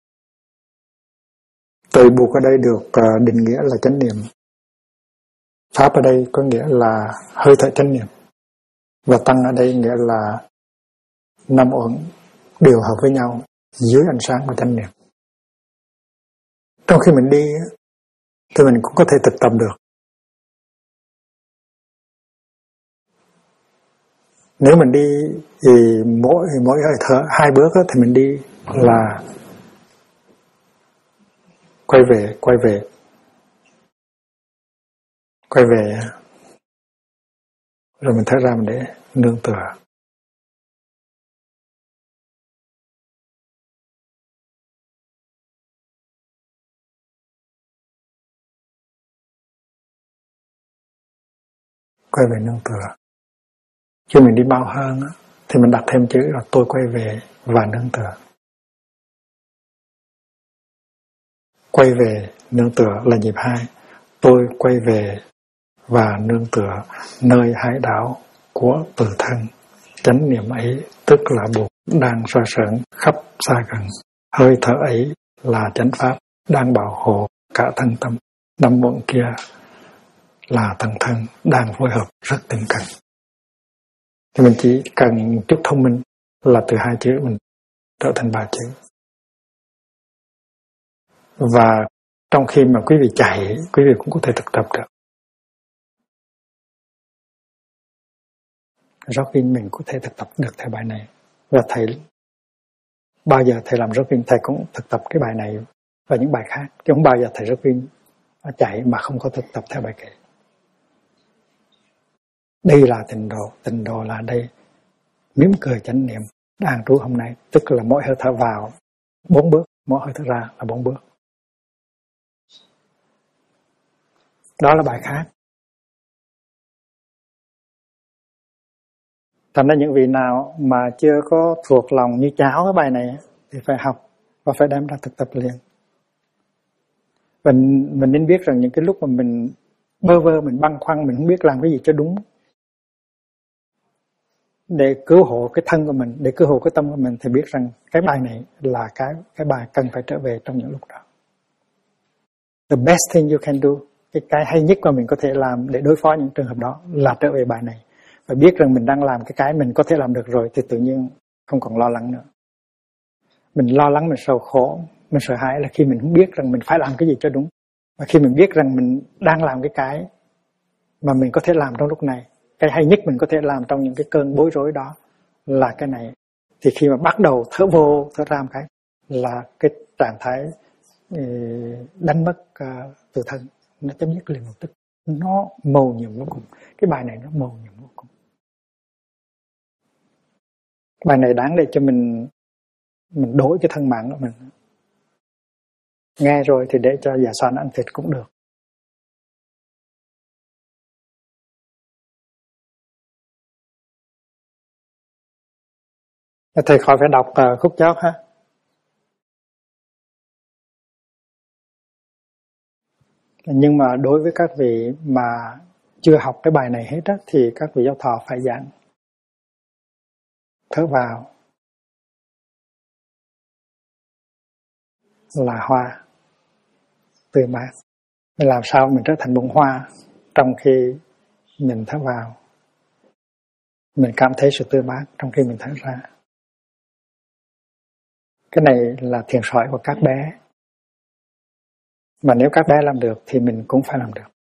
Từ buộc ở đây được định nghĩa là chánh niệm. Pháp ở đây có nghĩa là hơi thở chánh niệm, và tăng ở đây nghĩa là năm uẩn điều hợp với nhau dưới ánh sáng của chánh niệm. Trong khi mình đi thì mình cũng có thể thực tập được. Nếu mình đi thì mỗi hơi thở 2 bước thì mình đi là quay về rồi mình thở ra mình để nương tựa. Quay về nương tựa. Khi mình đi mau hơn thì mình đặt thêm chữ là tôi quay về và nương tựa. Quay về nương tựa là nhịp 2. Tôi quay về và nương tựa nơi hải đảo của tự thân. Chánh niệm ấy tức là buộc đang soi sởn khắp xa gần. Hơi thở ấy là chánh pháp đang bảo hộ cả thân tâm. Năm uẩn kia là thần thân đang phối hợp rất tinh cần. Thì mình chỉ cần chút thông minh là từ 2 chữ mình trở thành 3 chữ. Và trong khi mà quý vị chạy, quý vị cũng có thể thực tập được. Jogging mình có thể thực tập được theo bài này. Và thầy bao giờ thầy làm jogging thầy cũng thực tập cái bài này và những bài khác, chứ không bao giờ thầy jogging chạy mà không có thực tập theo bài kệ. Đây là tịnh độ là đây. Mỉm cười chánh niệm an trú hôm nay, tức là mỗi hơi thở vào 4 bước, mỗi hơi thở ra là 4 bước. Đó là bài khác. Thành ra những vị nào mà chưa có thuộc lòng như cháo cái bài này thì phải học và phải đem ra thực tập liền. Và mình nên biết rằng những cái lúc mà mình bơ vơ, mình băn khoăn, mình không biết làm cái gì cho đúng, để cứu hộ cái thân của mình, để cứu hộ cái tâm của mình, thì biết rằng cái bài này là cái bài cần phải trở về trong những lúc đó. The best thing you can do, cái hay nhất mà mình có thể làm để đối phó những trường hợp đó là trở về bài này. Và biết rằng mình đang làm cái mình có thể làm được rồi thì tự nhiên không còn lo lắng nữa. Mình lo lắng, mình sầu khổ, mình sợ hãi là khi mình không biết rằng mình phải làm cái gì cho đúng. Và khi mình biết rằng mình đang làm cái mà mình có thể làm trong lúc này, cái hay nhất mình có thể làm trong những cái cơn bối rối đó là cái này, thì khi mà bắt đầu thở vô thở ra một cái là cái trạng thái đánh mất tự thân nó chấm dứt liền một tức. Nó mầu nhiệm vô cùng. Cái bài này nó mầu nhiệm vô cùng. Bài này đáng để cho mình đổi cái thân mạng của mình. Nghe rồi thì để cho giả soạn ăn thịt cũng được. Thầy khỏi phải đọc khúc chót ha. Nhưng mà đối với các vị mà chưa học cái bài này hết á, thì các vị giáo thọ phải giảng. Thở vào là hoa tươi mát. Mình làm sao mình trở thành bông hoa trong khi mình thở vào. Mình cảm thấy sự tươi mát trong khi mình thở ra. Cái này là thiền sỏi của các bé. Mà nếu các bé làm được thì mình cũng phải làm được.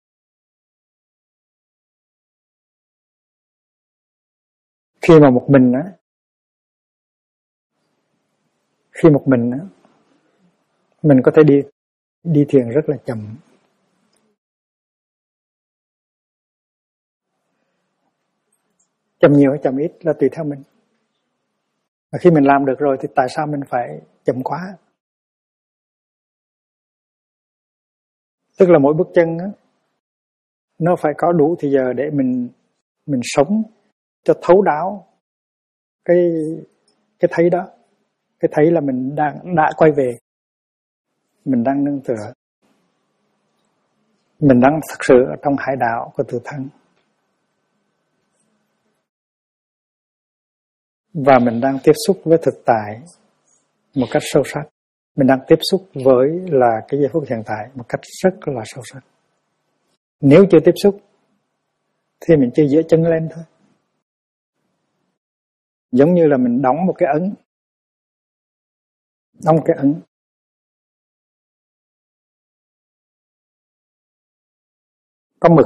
Khi mà một mình á, mình có thể đi thiền rất là chậm. Chậm nhiều hay chậm ít là tùy theo mình. Và khi mình làm được rồi thì tại sao mình phải chậm quá? Tức là mỗi bước chân á, nó phải có đủ thì giờ để mình sống cho thấu đáo cái thấy đó. Cái thấy là mình đã quay về. Mình đang nương tựa. Mình đang thực sự ở trong hải đảo của tự thân. Và mình đang tiếp xúc với thực tại một cách sâu sắc. Mình đang tiếp xúc với là cái giây phút hiện tại một cách rất là sâu sắc. Nếu chưa tiếp xúc thì mình chưa giơ chân lên thôi. Giống như là mình đóng một cái ấn. Đóng một cái ấn. Có mực.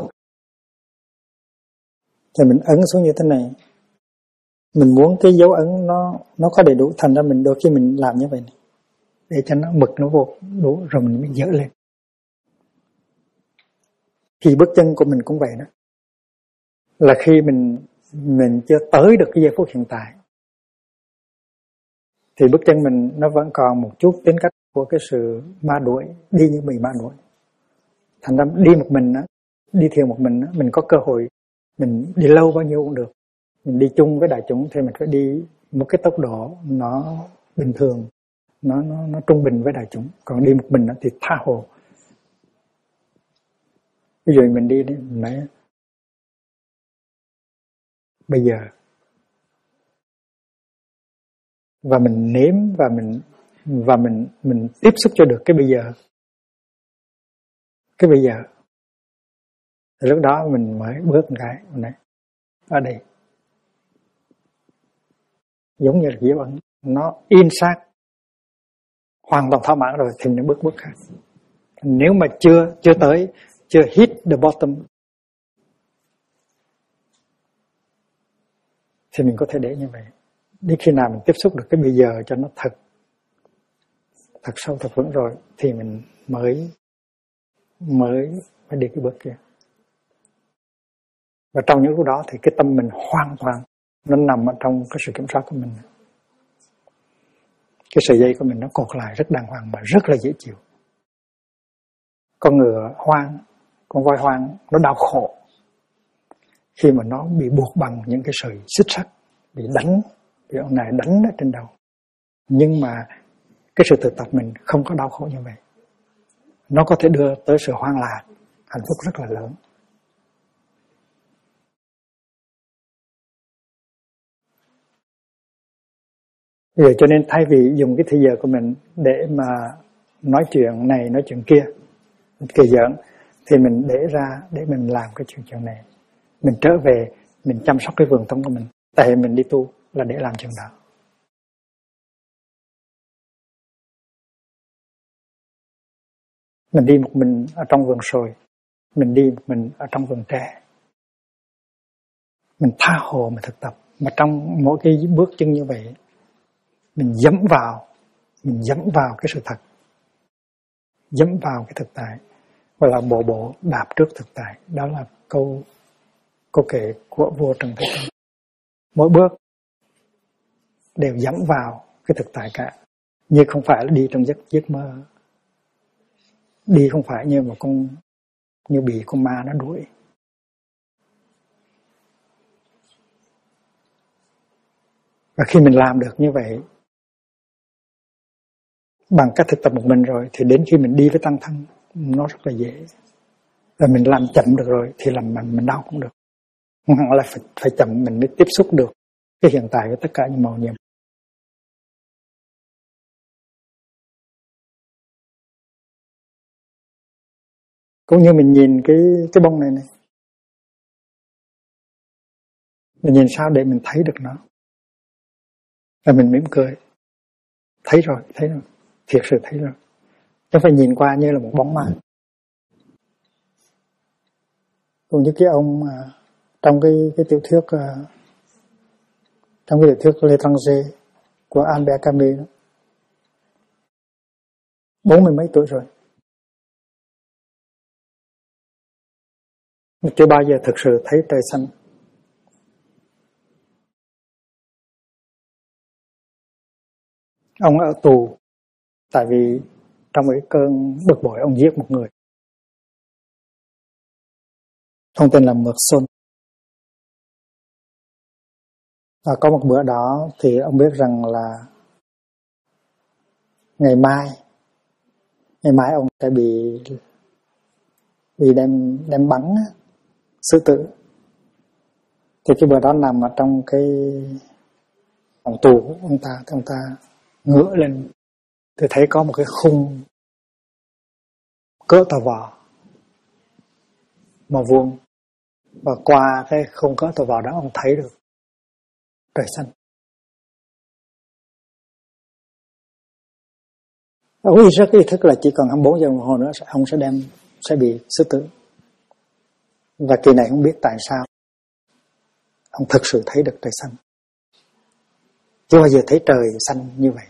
Thì mình ấn xuống như thế này. Mình muốn cái dấu ấn nó có đầy đủ, thành ra mình đôi khi mình làm như vậy này, để cho nó mực nó vô đủ rồi mình mới dỡ lên. Thì bước chân của mình cũng vậy đó. Là khi mình chưa tới được cái giây phút hiện tại thì bước chân mình nó vẫn còn một chút tính cách của cái sự ma đuổi, đi như bị ma đuổi. Thành ra đi một mình á, đi thiền một mình á, mình có cơ hội mình đi lâu bao nhiêu cũng được. Mình đi chung với đại chúng thì mình phải đi một cái tốc độ nó bình thường, nó trung bình với đại chúng. Còn đi một mình thì tha hồ. Ví dụ mình đi mình nói bây giờ, và mình nếm và mình tiếp xúc cho được cái bây giờ. Cái bây giờ. Thì lúc đó mình mới bước một cái, mình nói ở đây. Giống như là dấu ấn, nó in sát hoàn toàn thỏa mãn rồi thì mình bước khác. Nếu mà chưa hit the bottom thì mình có thể để như vậy. Đến khi nào mình tiếp xúc được cái bây giờ cho nó thật sâu, thật vững rồi thì mình mới đi cái bước kia. Và trong những lúc đó thì cái tâm mình hoàn toàn nó nằm ở trong cái sự kiểm soát của mình. Cái sợi dây của mình nó cột lại rất đàng hoàng và rất là dễ chịu. Con ngựa hoang, con voi hoang nó đau khổ khi mà nó bị buộc bằng những cái sợi xích sắt, bị ông này đánh ở trên đầu. Nhưng mà cái sự thực tập mình không có đau khổ như vậy. nó có thể đưa tới sự hoan lạc, hạnh phúc rất là lớn. Vì cho nên thay vì dùng cái thời giờ của mình để mà nói chuyện này, nói chuyện kia, kỳ giỡn, thì mình để ra để mình làm cái chuyện này. Mình trở về, mình chăm sóc cái vườn tông của mình. Tại mình đi tu là để làm chuyện đó. Mình đi một mình ở trong vườn sồi, mình đi một mình ở trong vườn tre. Mình tha hồ mà thực tập. Mà trong mỗi cái bước chân như vậy, mình dẫm vào cái sự thật, dẫm vào cái thực tại, gọi là bộ đạp trước thực tại. Đó là câu kệ của vua Trần Thế Tông. Mỗi bước đều dẫm vào cái thực tại cả, như không phải là đi trong giấc mơ, đi không phải như bị con ma nó đuổi. Và khi mình làm được như vậy bằng cách thực tập một mình rồi, thì đến khi mình đi với tăng thân nó rất là dễ. Và mình làm chậm được rồi thì làm mình đau cũng được. Không hẳn là phải chậm mình mới tiếp xúc được cái hiện tại với tất cả những màu nhiệm. Cũng như mình nhìn cái bông này. Mình nhìn sao để mình thấy được nó. Và mình mỉm cười. Thấy rồi. Thiệt sự thấy rồi. Chứ phải nhìn qua như là một bóng ma. Cũng như cái ông trong cái tiểu thuyết L'étranger của Albert Camus, 40 mấy tuổi rồi, mà chưa bao giờ thực sự thấy trời xanh. Ông ở tù tại vì trong cái cơn bực bội ông giết một người. Ông tên là Mược Xuân. Và có một bữa đó thì ông biết rằng là ngày mai ông sẽ bị đem bắn sư tử. Thì cái bữa đó nằm ở trong cái phòng tù của ông ta ngửa lên thì thấy có một cái khung cỡ tờ vò màu vuông, và qua cái khung cỡ tờ vò đó ông thấy được trời xanh. Ông rất ý thức là chỉ còn 24 giờ đồng hồ nữa ông sẽ bị sư tử. Và kỳ này không biết tại sao ông thực sự thấy được trời xanh. Chưa bao giờ thấy trời xanh như vậy.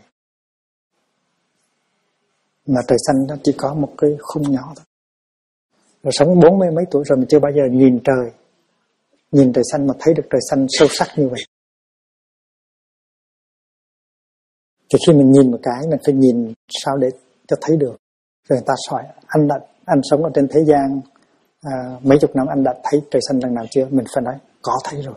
Mà trời xanh nó chỉ có một cái khung nhỏ thôi. Rồi sống 40 mấy tuổi rồi mình chưa bao giờ nhìn trời xanh mà thấy được trời xanh sâu sắc như vậy. Thì khi mình nhìn một cái mình phải nhìn sao để cho thấy được. Rồi người ta hỏi anh sống ở trên thế gian mấy chục năm, anh đã thấy trời xanh lần nào chưa? Mình phải nói có thấy rồi.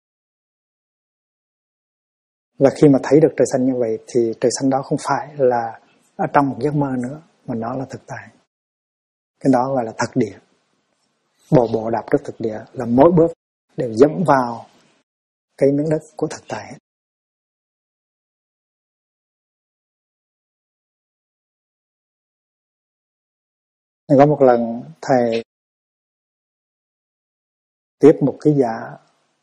Và khi mà thấy được trời xanh như vậy thì trời xanh đó không phải là ở trong một giấc mơ nữa, mà nó là thực tại. Cái đó gọi là thực địa. Bộ đạp trước thực địa là mỗi bước đều dẫm vào cái miếng đất của thực tại. Có một lần thầy tiếp một cái giả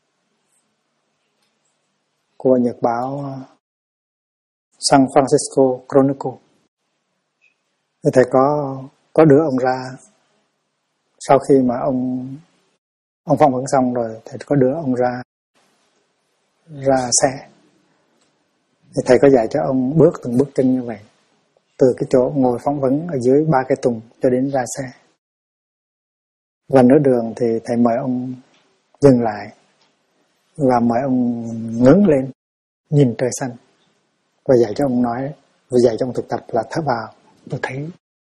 của nhật báo San Francisco Chronicle. Thì thầy có đưa ông ra, sau khi mà ông phỏng vấn xong rồi, thầy có đưa ông ra xe. Thì thầy có dạy cho ông bước từng bước chân như vậy, từ cái chỗ ngồi phỏng vấn ở dưới 3 cây tùng cho đến ra xe. Và nửa đường thì thầy mời ông dừng lại và mời ông ngẩng lên nhìn trời xanh, và dạy cho ông thực tập là thở vào tôi thấy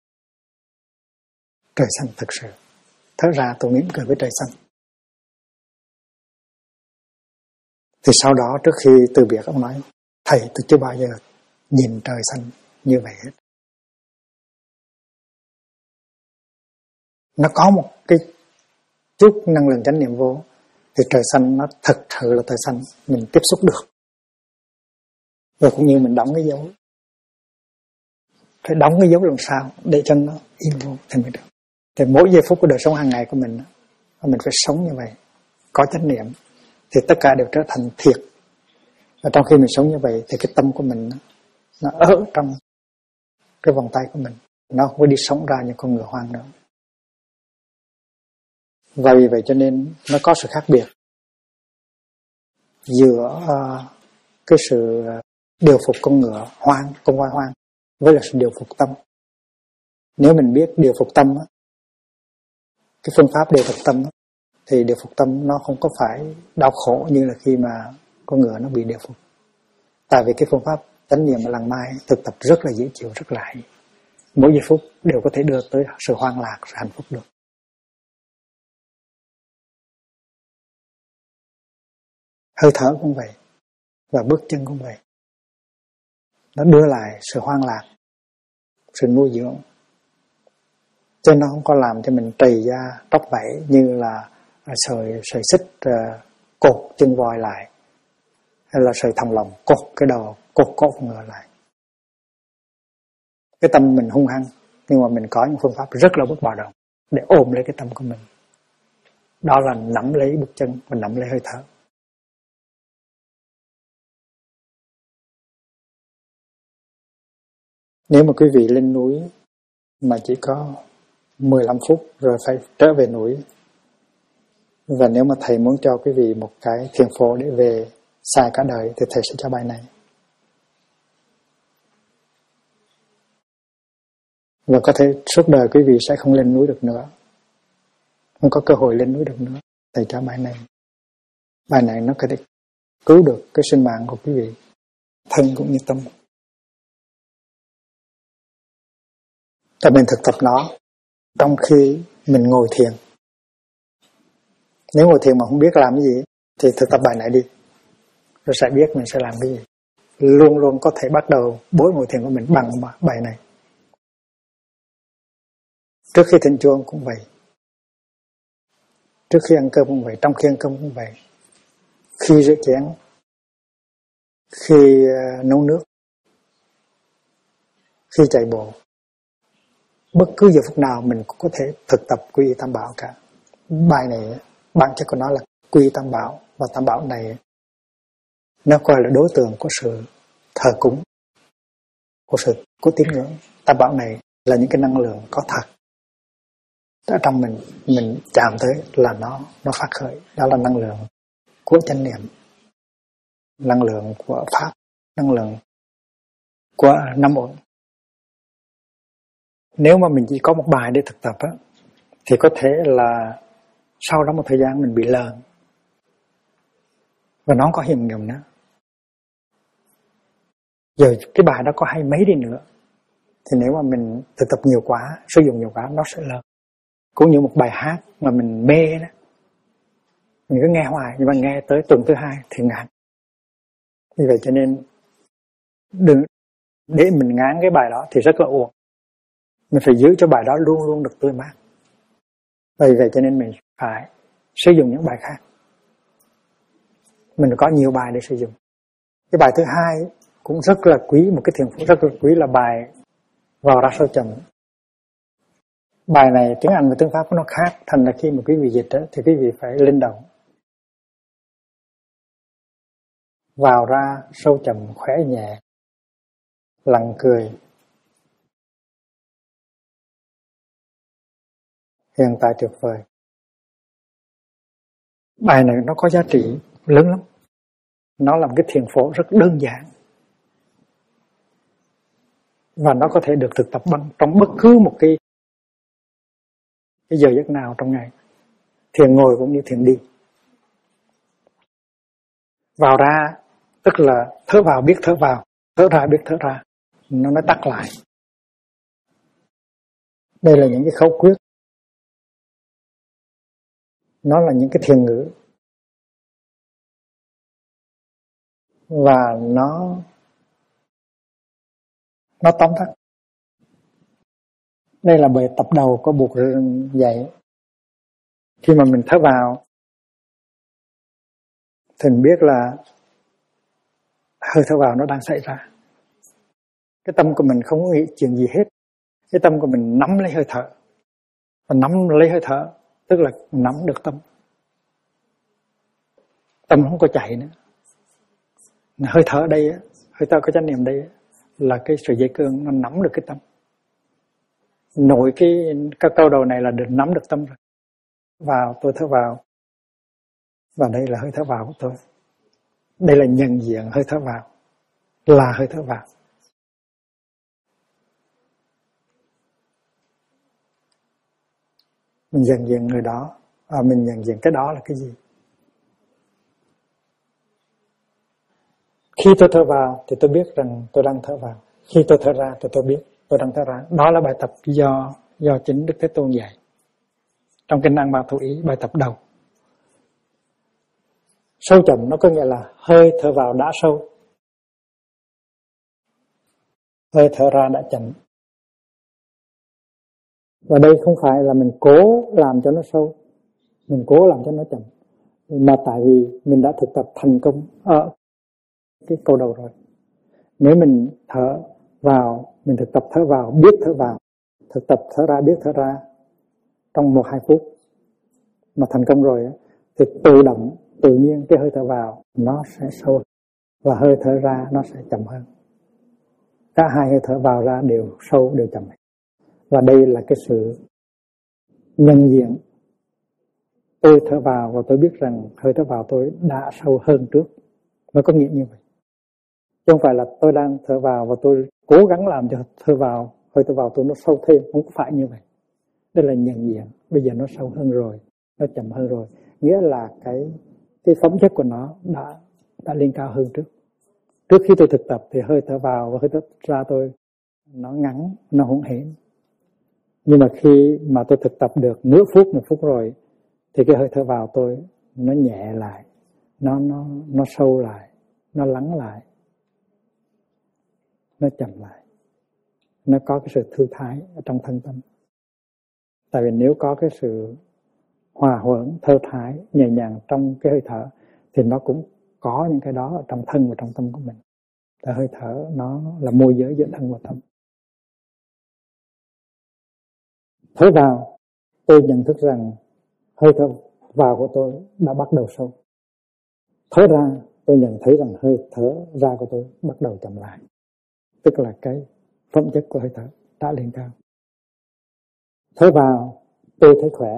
trời xanh thực sự, thở ra tôi mỉm cười với trời xanh. Thì sau đó trước khi từ biệt ông nói thầy tôi chưa bao giờ nhìn trời xanh như vậy hết. nó có một cái chút năng lượng chánh niệm vô, thì trời xanh nó thật sự là trời xanh, mình tiếp xúc được. Rồi cũng như mình đóng cái dấu, phải đóng cái dấu làm sao để cho nó yên vô thì mới được. Thì mỗi giây phút của đời sống hàng ngày của mình phải sống như vậy, có chánh niệm thì tất cả đều trở thành thiệt. Và trong khi mình sống như vậy thì cái tâm của mình nó ở trong cái vòng tay của mình, nó không có đi sống ra như con ngựa hoang nữa. Và vì vậy cho nên nó có sự khác biệt giữa cái sự điều phục con ngựa hoang, con voi hoang với là sự điều phục tâm. Nếu mình biết điều phục tâm, cái phương pháp điều phục tâm thì điều phục tâm nó không có phải đau khổ như là khi mà con ngựa nó bị điều phục. Tại vì cái phương pháp chánh niệm và lắng mai thực tập rất là dễ chịu, rất là hay. Mỗi giây phút đều có thể đưa tới sự hoan lạc, sự hạnh phúc được. Hơi thở cũng vậy, và bước chân cũng vậy. Nó đưa lại sự hoan lạc, sự nuôi dưỡng. Chứ nó không có làm cho mình trầy da, tóc vảy như là sợi xích cột chân voi lại, hay là sợi thòng lọng cột cái đầu, cột con ngựa lại. Cái tâm mình hung hăng, nhưng mà mình có những phương pháp rất là bất bạo động để ôm lấy cái tâm của mình. Đó là nắm lấy bước chân và nắm lấy hơi thở. Nếu mà quý vị lên núi mà chỉ có 15 phút rồi phải trở về núi, và nếu mà thầy muốn cho quý vị một cái thiền phổ để về xài cả đời thì thầy sẽ cho bài này. Và có thể suốt đời quý vị sẽ không lên núi được nữa, không có cơ hội lên núi được nữa. Thầy cho bài này. Bài này nó có thể cứu được cái sinh mạng của quý vị, thân cũng như tâm. Và mình thực tập nó trong khi mình ngồi thiền. Nếu ngồi thiền mà không biết làm cái gì thì thực tập bài này đi, rồi sẽ biết mình sẽ làm cái gì. Luôn luôn có thể bắt đầu buổi ngồi thiền của mình bằng bài này. Trước khi thỉnh chuông cũng vậy, trước khi ăn cơm cũng vậy, trong khi ăn cơm cũng vậy, khi rửa chén, khi nấu nước, khi chạy bộ. Bất cứ giờ phút nào mình cũng có thể thực tập quy y tam bảo cả. Bài này bản chất của nó là quy y tam bảo, và tam bảo này nó coi là đối tượng của sự thờ cúng, của tín ngưỡng. Tam bảo này là những cái năng lượng có thật ở trong mình chạm tới là nó phát khởi. Đó là năng lượng của chánh niệm, năng lượng của pháp, năng lượng của năm ổn. Nếu mà mình chỉ có một bài để thực tập á, thì có thể là sau đó một thời gian mình bị lờn và nó có hiểm nghiệm nữa. Giờ cái bài đó có hay mấy đi nữa thì nếu mà mình thực tập nhiều quá, sử dụng nhiều quá, nó sẽ lờn. Cũng như một bài hát mà mình mê đó, mình cứ nghe hoài, nhưng mà nghe tới tuần thứ 2 thì ngán. Vì vậy cho nên đừng để mình ngán cái bài đó thì rất là uổng. Mình phải giữ cho bài đó luôn luôn được tươi mát. Vì vậy cho nên mình phải sử dụng những bài khác. Mình có nhiều bài để sử dụng. Cái bài thứ 2 cũng rất là quý, một cái thiền phổ rất là quý là bài vào ra sâu chậm. Bài này tiếng Anh và tiếng Pháp của nó khác, thành là khi mà quý vị dịch đó, thì quý vị phải linh động. Vào ra sâu chậm khỏe nhẹ, lặng cười, hiện tại tuyệt vời. Bài này nó có giá trị lớn lắm. Nó là một cái thiền phổ rất đơn giản, và nó có thể được thực tập trong bất cứ một cái giờ giấc nào trong ngày. Thiền ngồi cũng như thiền đi. Vào ra tức là thở vào biết thở vào, thở ra biết thở ra, nó mới tắt lại. Đây là những cái khẩu quyết, nó là những cái thiền ngữ, và nó tóm tắt. Đây là bài tập đầu có buộc dạy. Khi mà mình thở vào thì mình biết là hơi thở vào nó đang xảy ra. Cái tâm của mình không có nghĩ chuyện gì hết. Cái tâm của mình nắm lấy hơi thở. Và nắm lấy hơi thở tức là nắm được tâm. Tâm không có chạy nữa. Hơi thở ở đây, hơi thở có chánh niệm đây là cái sợi dây cương nó nắm được cái tâm. Nội cái câu đầu này là được nắm được tâm rồi. Vào, tôi thở vào. Và đây là hơi thở vào của tôi. Đây là nhận diện hơi thở vào. Là hơi thở vào. Mình nhận diện người đó. Mình nhận diện cái đó là cái gì. Khi tôi thở vào thì tôi biết rằng tôi đang thở vào. Khi tôi thở ra thì tôi biết tôi đang thở ra. Đó là bài tập do chính Đức Thế Tôn dạy. Trong Kinh An Bảo Thủ Ý, bài tập đầu. Sâu chậm nó có nghĩa là hơi thở vào đã sâu. Hơi thở ra đã chậm. Và đây không phải là mình cố làm cho nó sâu. Mình cố làm cho nó chậm. Mà tại vì mình đã thực tập thành công ở cái câu đầu rồi. Nếu mình thở vào, mình thực tập thở vào, biết thở vào, thực tập thở ra, biết thở ra trong 1-2 phút mà thành công rồi thì tự động, tự nhiên cái hơi thở vào nó sẽ sâu và hơi thở ra nó sẽ chậm hơn. Cả hai hơi thở vào ra đều sâu, đều chậm. Và đây là cái sự nhận diện. Tôi thở vào và tôi biết rằng hơi thở vào tôi đã sâu hơn trước. Nó có nghĩa như vậy. Chứ không phải là tôi đang thở vào và tôi cố gắng làm cho hơi thở vào tôi nó sâu thêm. Không phải như vậy. Đây là nhận diện. Bây giờ nó sâu hơn rồi, nó chậm hơn rồi. Nghĩa là cái phẩm chất của nó đã lên cao hơn trước. Trước khi tôi thực tập thì hơi thở vào và hơi thở ra tôi nó ngắn, nó hỗn hển. Nhưng mà khi mà tôi thực tập được nửa phút, 1 phút rồi thì cái hơi thở vào tôi nó nhẹ lại, nó sâu lại, nó lắng lại, nó chậm lại. Nó có cái sự thư thái ở trong thân tâm. Tại vì nếu có cái sự hòa huẩn, thơ thái, nhẹ nhàng trong cái hơi thở thì nó cũng có những cái đó ở trong thân và trong tâm của mình. Tại hơi thở nó là môi giới giữa thân và tâm. Thở vào, tôi nhận thức rằng hơi thở vào của tôi đã bắt đầu sâu. Thở ra, tôi nhận thấy rằng hơi thở ra của tôi bắt đầu chậm lại. Tức là cái phẩm chất của hơi thở đã lên cao. Thở vào, tôi thấy khỏe.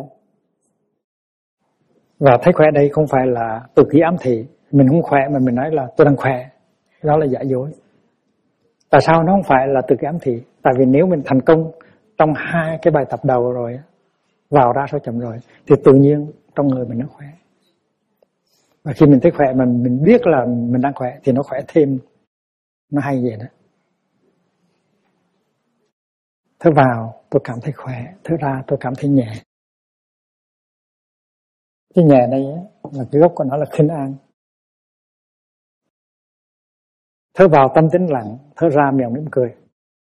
Và thấy khỏe đây không phải là từ khí ám thị. Mình không khỏe mà mình nói là tôi đang khỏe. Đó là giả dối. Tại sao nó không phải là từ khí ám thị? Tại vì nếu mình thành công trong 2 cái bài tập đầu rồi, vào ra sâu chậm rồi, thì tự nhiên trong người mình nó khỏe. Và khi mình thấy khỏe mà mình biết là mình đang khỏe thì nó khỏe thêm. Nó hay vậy đó. Thở vào tôi cảm thấy khỏe, thở ra tôi cảm thấy nhẹ. Cái nhẹ này là cái gốc của nó là khinh an. Thở vào tâm tĩnh lặng, thở ra miệng mỉm cười.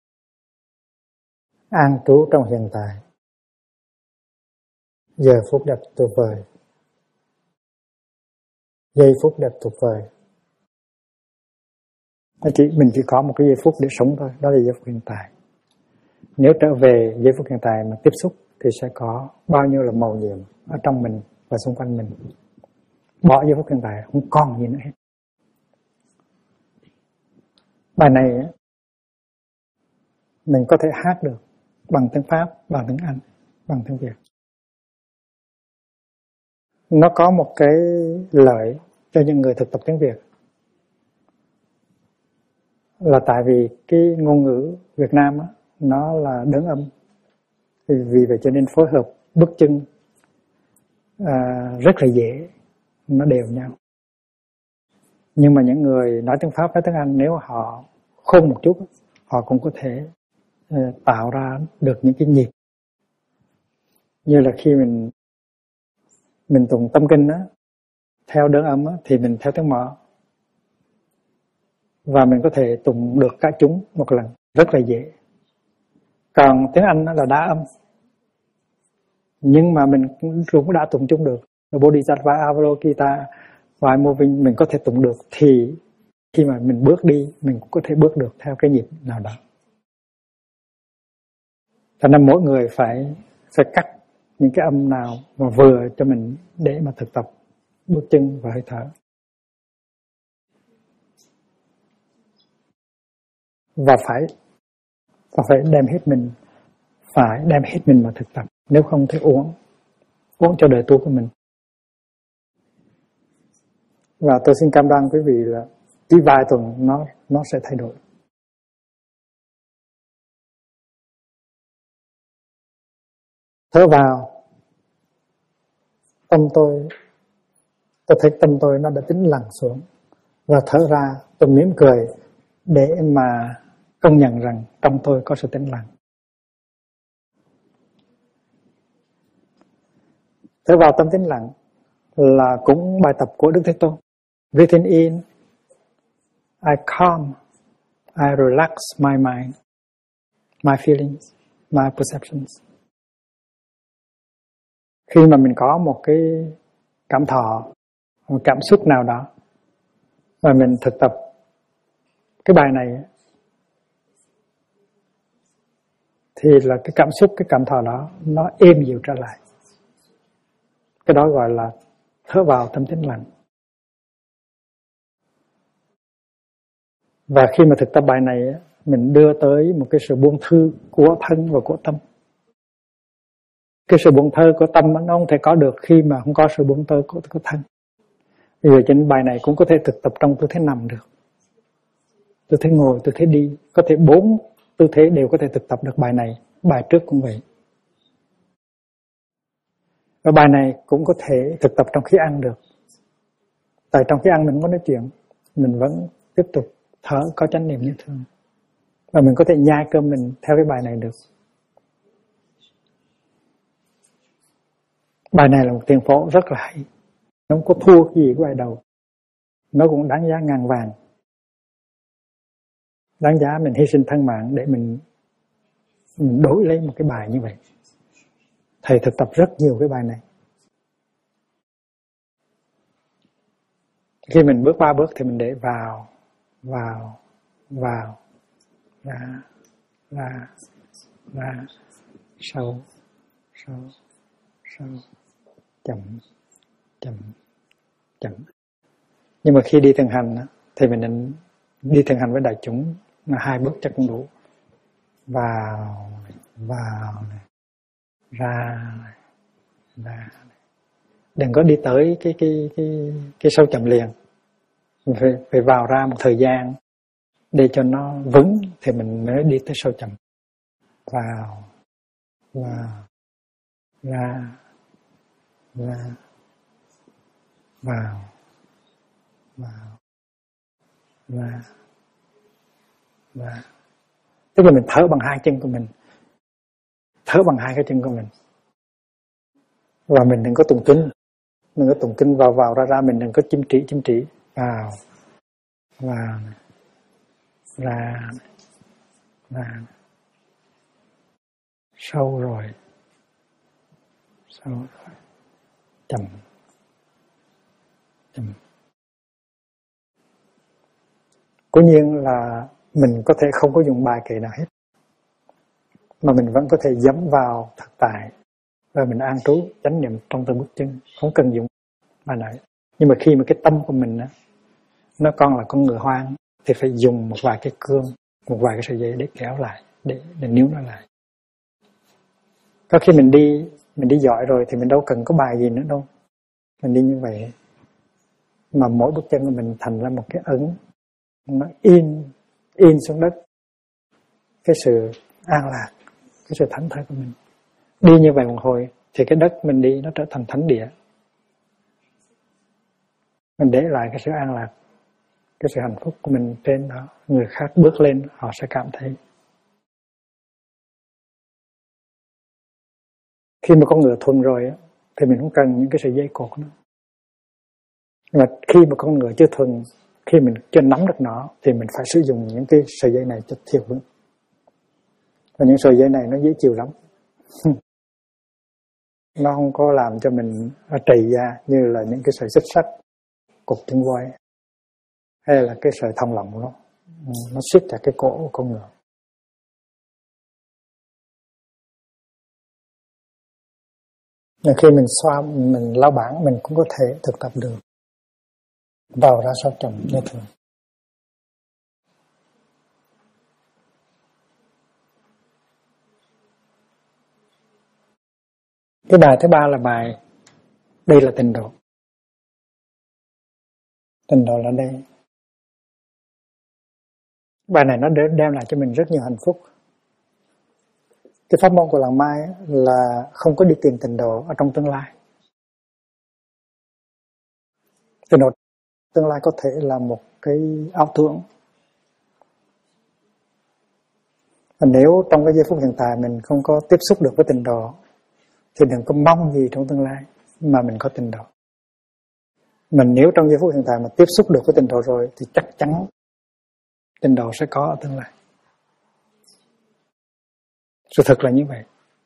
An trú trong hiện tại. Giờ phút đẹp tuyệt vời. Giây phút đẹp tuyệt vời. Mình chỉ có một cái giây phút để sống thôi, đó là giây phút hiện tại. Nếu trở về giây phút hiện tại mà tiếp xúc thì sẽ có bao nhiêu là màu nhiệm ở trong mình và xung quanh mình. Bỏ giây phút hiện tại không còn gì nữa hết. Bài này mình có thể hát được bằng tiếng Pháp, bằng tiếng Anh, bằng tiếng Việt. Nó có một cái lợi cho những người thực tập tiếng Việt là tại vì cái ngôn ngữ Việt Nam á, nó là đơn âm. Vì vậy cho nên phối hợp bước chân rất là dễ, nó đều nhau. Nhưng mà những người nói tiếng Pháp, nói tiếng Anh, nếu họ khôn một chút, họ cũng có thể tạo ra được những cái nhịp. Như là khi mình tụng tâm kinh á, theo đơn âm á, thì mình theo tiếng mõ. Và mình có thể tụng được cả chúng một lần, rất là dễ. Còn tiếng Anh là đa âm, nhưng mà mình cũng đã tụng chung được. Bodhisattva Avalokita và moving mình có thể tụng được, thì khi mà mình bước đi mình cũng có thể bước được theo cái nhịp nào đó. Cho nên mỗi người phải cắt những cái âm nào mà vừa cho mình để mà thực tập bước chân và hơi thở. Và phải đem hết mình mà thực tập, nếu không thì uổng cho đời tu của mình. Và tôi xin cam đoan quý vị là chỉ vài tuần nó sẽ thay đổi. Thở vào, tôi thấy tâm tôi nó đã tĩnh lặng xuống, và thở ra tôi mỉm cười để mà công nhận rằng tâm tôi có sự tĩnh lặng. Thở vào tâm tĩnh lặng là cũng bài tập của Đức Thế Tôn. Breathing in, I calm, I relax my mind, my feelings, my perceptions. Khi mà mình có một cái cảm thọ, một cảm xúc nào đó, và mình thực tập cái bài này, thì là cái cảm xúc, cái cảm thọ đó nó êm dịu trở lại. Cái đó gọi là thở vào tâm tĩnh lặng. Và khi mà thực tập bài này, mình đưa tới một cái sự buông thư của thân và của tâm. Cái sự buông thơ của tâm nó không thể có được khi mà không có sự buông thơ của thân. Bây giờ trên bài này cũng có thể thực tập trong tư thế nằm được, tư thế ngồi, tư thế đi, có thể 4 tư thế đều có thể thực tập được bài này. Bài trước cũng vậy. Và bài này cũng có thể thực tập trong khi ăn được. Tại trong khi ăn mình không có nói chuyện, mình vẫn tiếp tục thở có chánh niệm như thường. Và mình có thể nhai cơm mình theo cái bài này được. Bài này là một tiền phổ rất là hay. Nó không có thua cái gì của bài đầu. Nó cũng đáng giá ngàn vàng. Đáng giá mình hy sinh thân mạng để mình đổi lấy một cái bài như vậy. Thầy thực tập rất nhiều cái bài này. Khi mình bước 3 bước thì mình để vào, ra, sâu, chậm. Nhưng mà khi đi thường hành thì mình định đi thường hành với đại chúng là 2 bước chắc cũng đủ. Vào này, ra. Đừng có đi tới cái sâu chậm liền. Phải vào ra một thời gian để cho nó vững thì mình mới đi tới sâu chậm. Vào, ra, tức là mình thở bằng 2 chân của mình, thở bằng 2 cái chân của mình. Và mình đừng có tụng kinh, vào ra, mình đừng có chim trĩ, vào, ra, sâu rồi, chậm. Cố nhiên là mình có thể không có dùng bài kệ nào hết, mà mình vẫn có thể dẫm vào thực tại và mình an trú chánh niệm trong từng bước chân, không cần dùng bài này. Nhưng mà khi mà cái tâm của mình nó còn là con ngựa hoang thì phải dùng một vài cái cương, một vài cái sợi dây để kéo lại, để níu nó lại. Có khi mình đi giỏi rồi thì mình đâu cần có bài gì nữa đâu. Mình đi như vậy mà mỗi bước chân của mình thành ra một cái ấn, nó in xuống đất cái sự an lạc, cái sự thảnh thơi của mình. Đi như vậy một hồi thì cái đất mình đi nó trở thành thánh địa. Mình để lại cái sự an lạc, cái sự hạnh phúc của mình trên đó. Người khác bước lên họ sẽ cảm thấy. Khi mà con ngựa thuần rồi thì mình không cần những cái sợi dây cột nữa. Nhưng mà khi mà con ngựa chưa thuần, khi mình chưa nắm được nó thì mình phải sử dụng những cái sợi dây này cho thiệt vững. Và những sợi dây này nó dễ chịu lắm. Nó không có làm cho mình trầy da như là những cái sợi xích sắt, cục chân voi, hay là cái sợi thòng lọng nó siết chặt cái cổ của con người. Nhưng khi mình xoa, mình lau bảng, mình cũng có thể thực tập được vào ra sao chậm như thường. Cái bài thứ ba là bài đây là tịnh độ. Tịnh độ là đây. Bài này nó đem lại cho mình rất nhiều hạnh phúc. Cái pháp môn của Làng Mai là không có đi tìm tịnh độ ở trong tương lai. Tịnh độ tương lai có thể là một cái ảo tưởng. Và nếu trong cái giây phút hiện tại mình không có tiếp xúc được với tịnh độ thì đừng có mong gì trong tương lai mà mình có tịnh độ. Mình nếu trong giây phút hiện tại mà tiếp xúc được với tịnh độ rồi thì chắc chắn tịnh độ sẽ có ở tương lai. Sự thật là như vậy.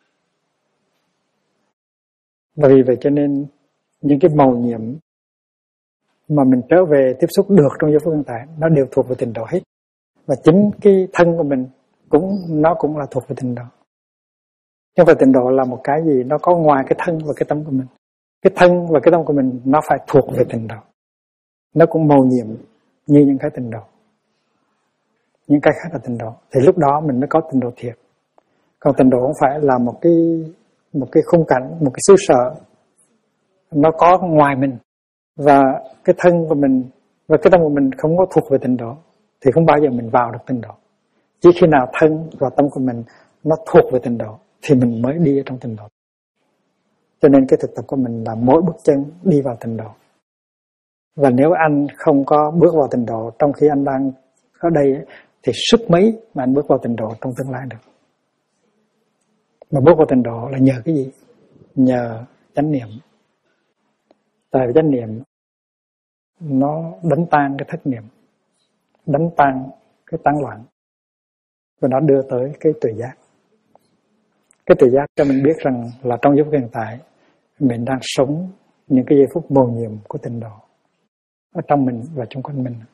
Và vì vậy cho nên những cái mầu nhiệm mà mình trở về tiếp xúc được trong giây phút hiện tại nó đều thuộc về tịnh độ hết. Và chính cái thân của mình nó cũng là thuộc về tịnh độ. Nhưng mà tịnh độ là một cái gì nó có ngoài cái thân và cái tâm của mình. Cái thân và cái tâm của mình nó phải thuộc về tịnh độ. Nó cũng mầu nhiệm như những cái tịnh độ. Những cái khác là tịnh độ. Thì lúc đó mình mới có tịnh độ thiệt. Còn tịnh độ không phải là một cái khung cảnh, một cái xứ sở nó có ngoài mình. Và cái thân của mình và cái tâm của mình không có thuộc về tịnh độ thì không bao giờ mình vào được tịnh độ. Chỉ khi nào thân và tâm của mình nó thuộc về tịnh độ thì mình mới đi ở trong tịnh độ. Cho nên cái thực tập của mình là mỗi bước chân đi vào tịnh độ. Và nếu anh không có bước vào tịnh độ trong khi anh đang ở đây thì sức mấy mà anh bước vào tịnh độ trong tương lai được. Mà bước vào tịnh độ là nhờ cái gì? Nhờ chánh niệm. Tại vì chánh niệm nó đánh tan cái thất niệm, đánh tan cái tán loạn và nó đưa tới cái tuệ giác. Cái tuệ giác cho mình biết rằng là trong giây phút hiện tại mình đang sống những cái giây phút mầu nhiệm của tịnh độ ở trong mình và xung quanh mình.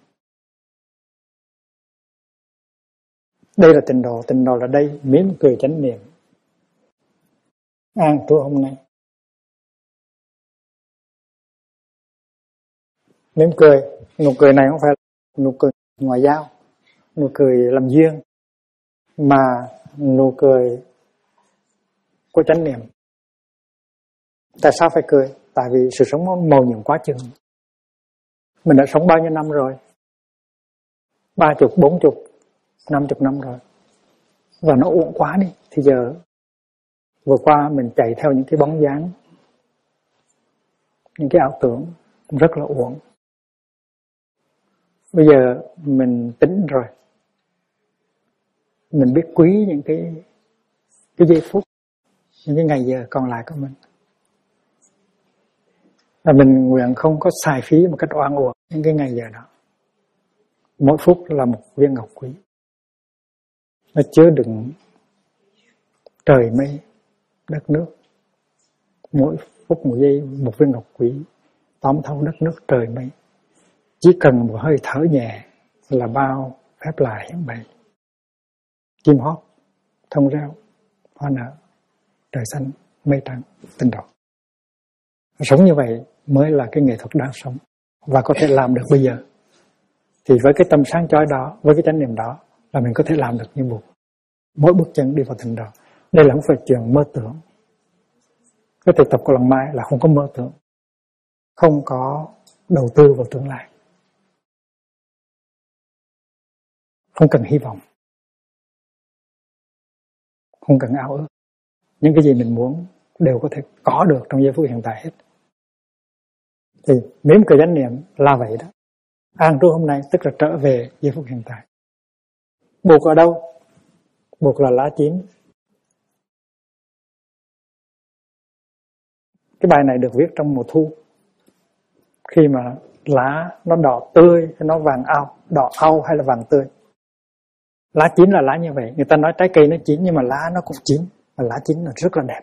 Đây là tịnh độ là đây, mỉm cười chánh niệm. An trú hôm nay. Mỉm cười, nụ cười này không phải là nụ cười ngoại giao, nụ cười làm duyên, mà nụ cười của chánh niệm. Tại sao phải cười? Tại vì sự sống mầu nhiệm quá chừng. Mình đã sống bao nhiêu năm rồi? 30, 40, 50 năm rồi. Và nó uổng quá đi. Thì giờ vừa qua mình chạy theo những cái bóng dáng, những cái ảo tưởng rất là uổng. Bây giờ mình tỉnh rồi. Mình biết quý những cái giây phút, những cái ngày giờ còn lại của mình. Và mình nguyện không có xài phí một cách oan uổng những cái ngày giờ đó. Mỗi phút là một viên ngọc quý. Nó chứa đựng trời mây, đất nước. Mỗi phút một giây một viên ngọc quý tóm thấu đất nước trời mây. Chỉ cần một hơi thở nhẹ là bao phép lạ hiện bày. Chim hót, thông reo, hoa nở, trời xanh, mây trắng, tịnh độ. Sống như vậy mới là cái nghệ thuật đáng sống và có thể làm được bây giờ. Thì với cái tâm sáng chói đó, với cái chánh niệm đó là mình có thể làm được như một mỗi bước chân đi vào tịnh độ. Đây là không phải chuyện mơ tưởng. Cái thực tập của Làng Mai là không có mơ tưởng, không có đầu tư vào tương lai, không cần hy vọng, không cần ao ước. Những cái gì mình muốn đều có thể có được trong giây phút hiện tại hết. Thì mỉm cười chánh niệm là vậy đó. An trú hôm nay tức là trở về giây phút hiện tại. Buộc ở đâu? Buộc là lá chín. Cái bài này được viết trong mùa thu. Khi mà lá nó đỏ tươi, nó vàng ao, đỏ au hay là vàng tươi. Lá chín là lá như vậy. Người ta nói trái cây nó chín nhưng mà lá nó cũng chín, và lá chín nó rất là đẹp.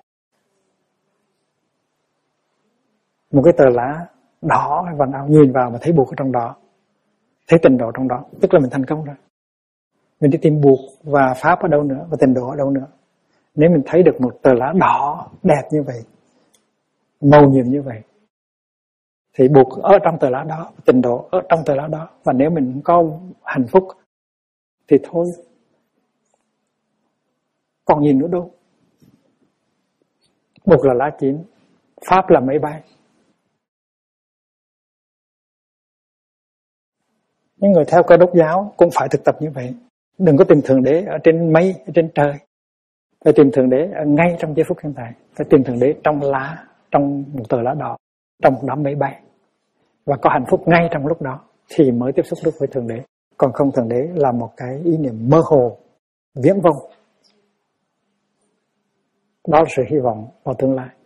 Một cái tờ lá đỏ hay vàng áo nhìn vào mà thấy buộc ở trong đó, thấy tịnh độ trong đó, tức là mình thành công rồi. Mình đi tìm buộc và pháp ở đâu nữa, và tịnh độ ở đâu nữa. Nếu mình thấy được một tờ lá đỏ đẹp như vậy, màu nhiệm như vậy, thì buộc ở trong tờ lá đó, tịnh độ ở trong tờ lá đó. Và nếu mình có hạnh phúc thì thôi, còn nhìn nữa đâu. Buộc là lá chín, pháp là máy bay. Những người theo Cơ Đốc giáo cũng phải thực tập như vậy. Đừng có tìm Thượng Đế ở trên mây, ở trên trời. Phải tìm Thượng Đế ở ngay trong giây phút hiện tại. Phải tìm Thượng Đế trong lá, trong một tờ lá đỏ, trong một đám mây bay. Và có hạnh phúc ngay trong lúc đó thì mới tiếp xúc được với Thượng Đế. Còn không, Thượng Đế là một cái ý niệm mơ hồ, viễn vông. Đó là sự hy vọng vào tương lai.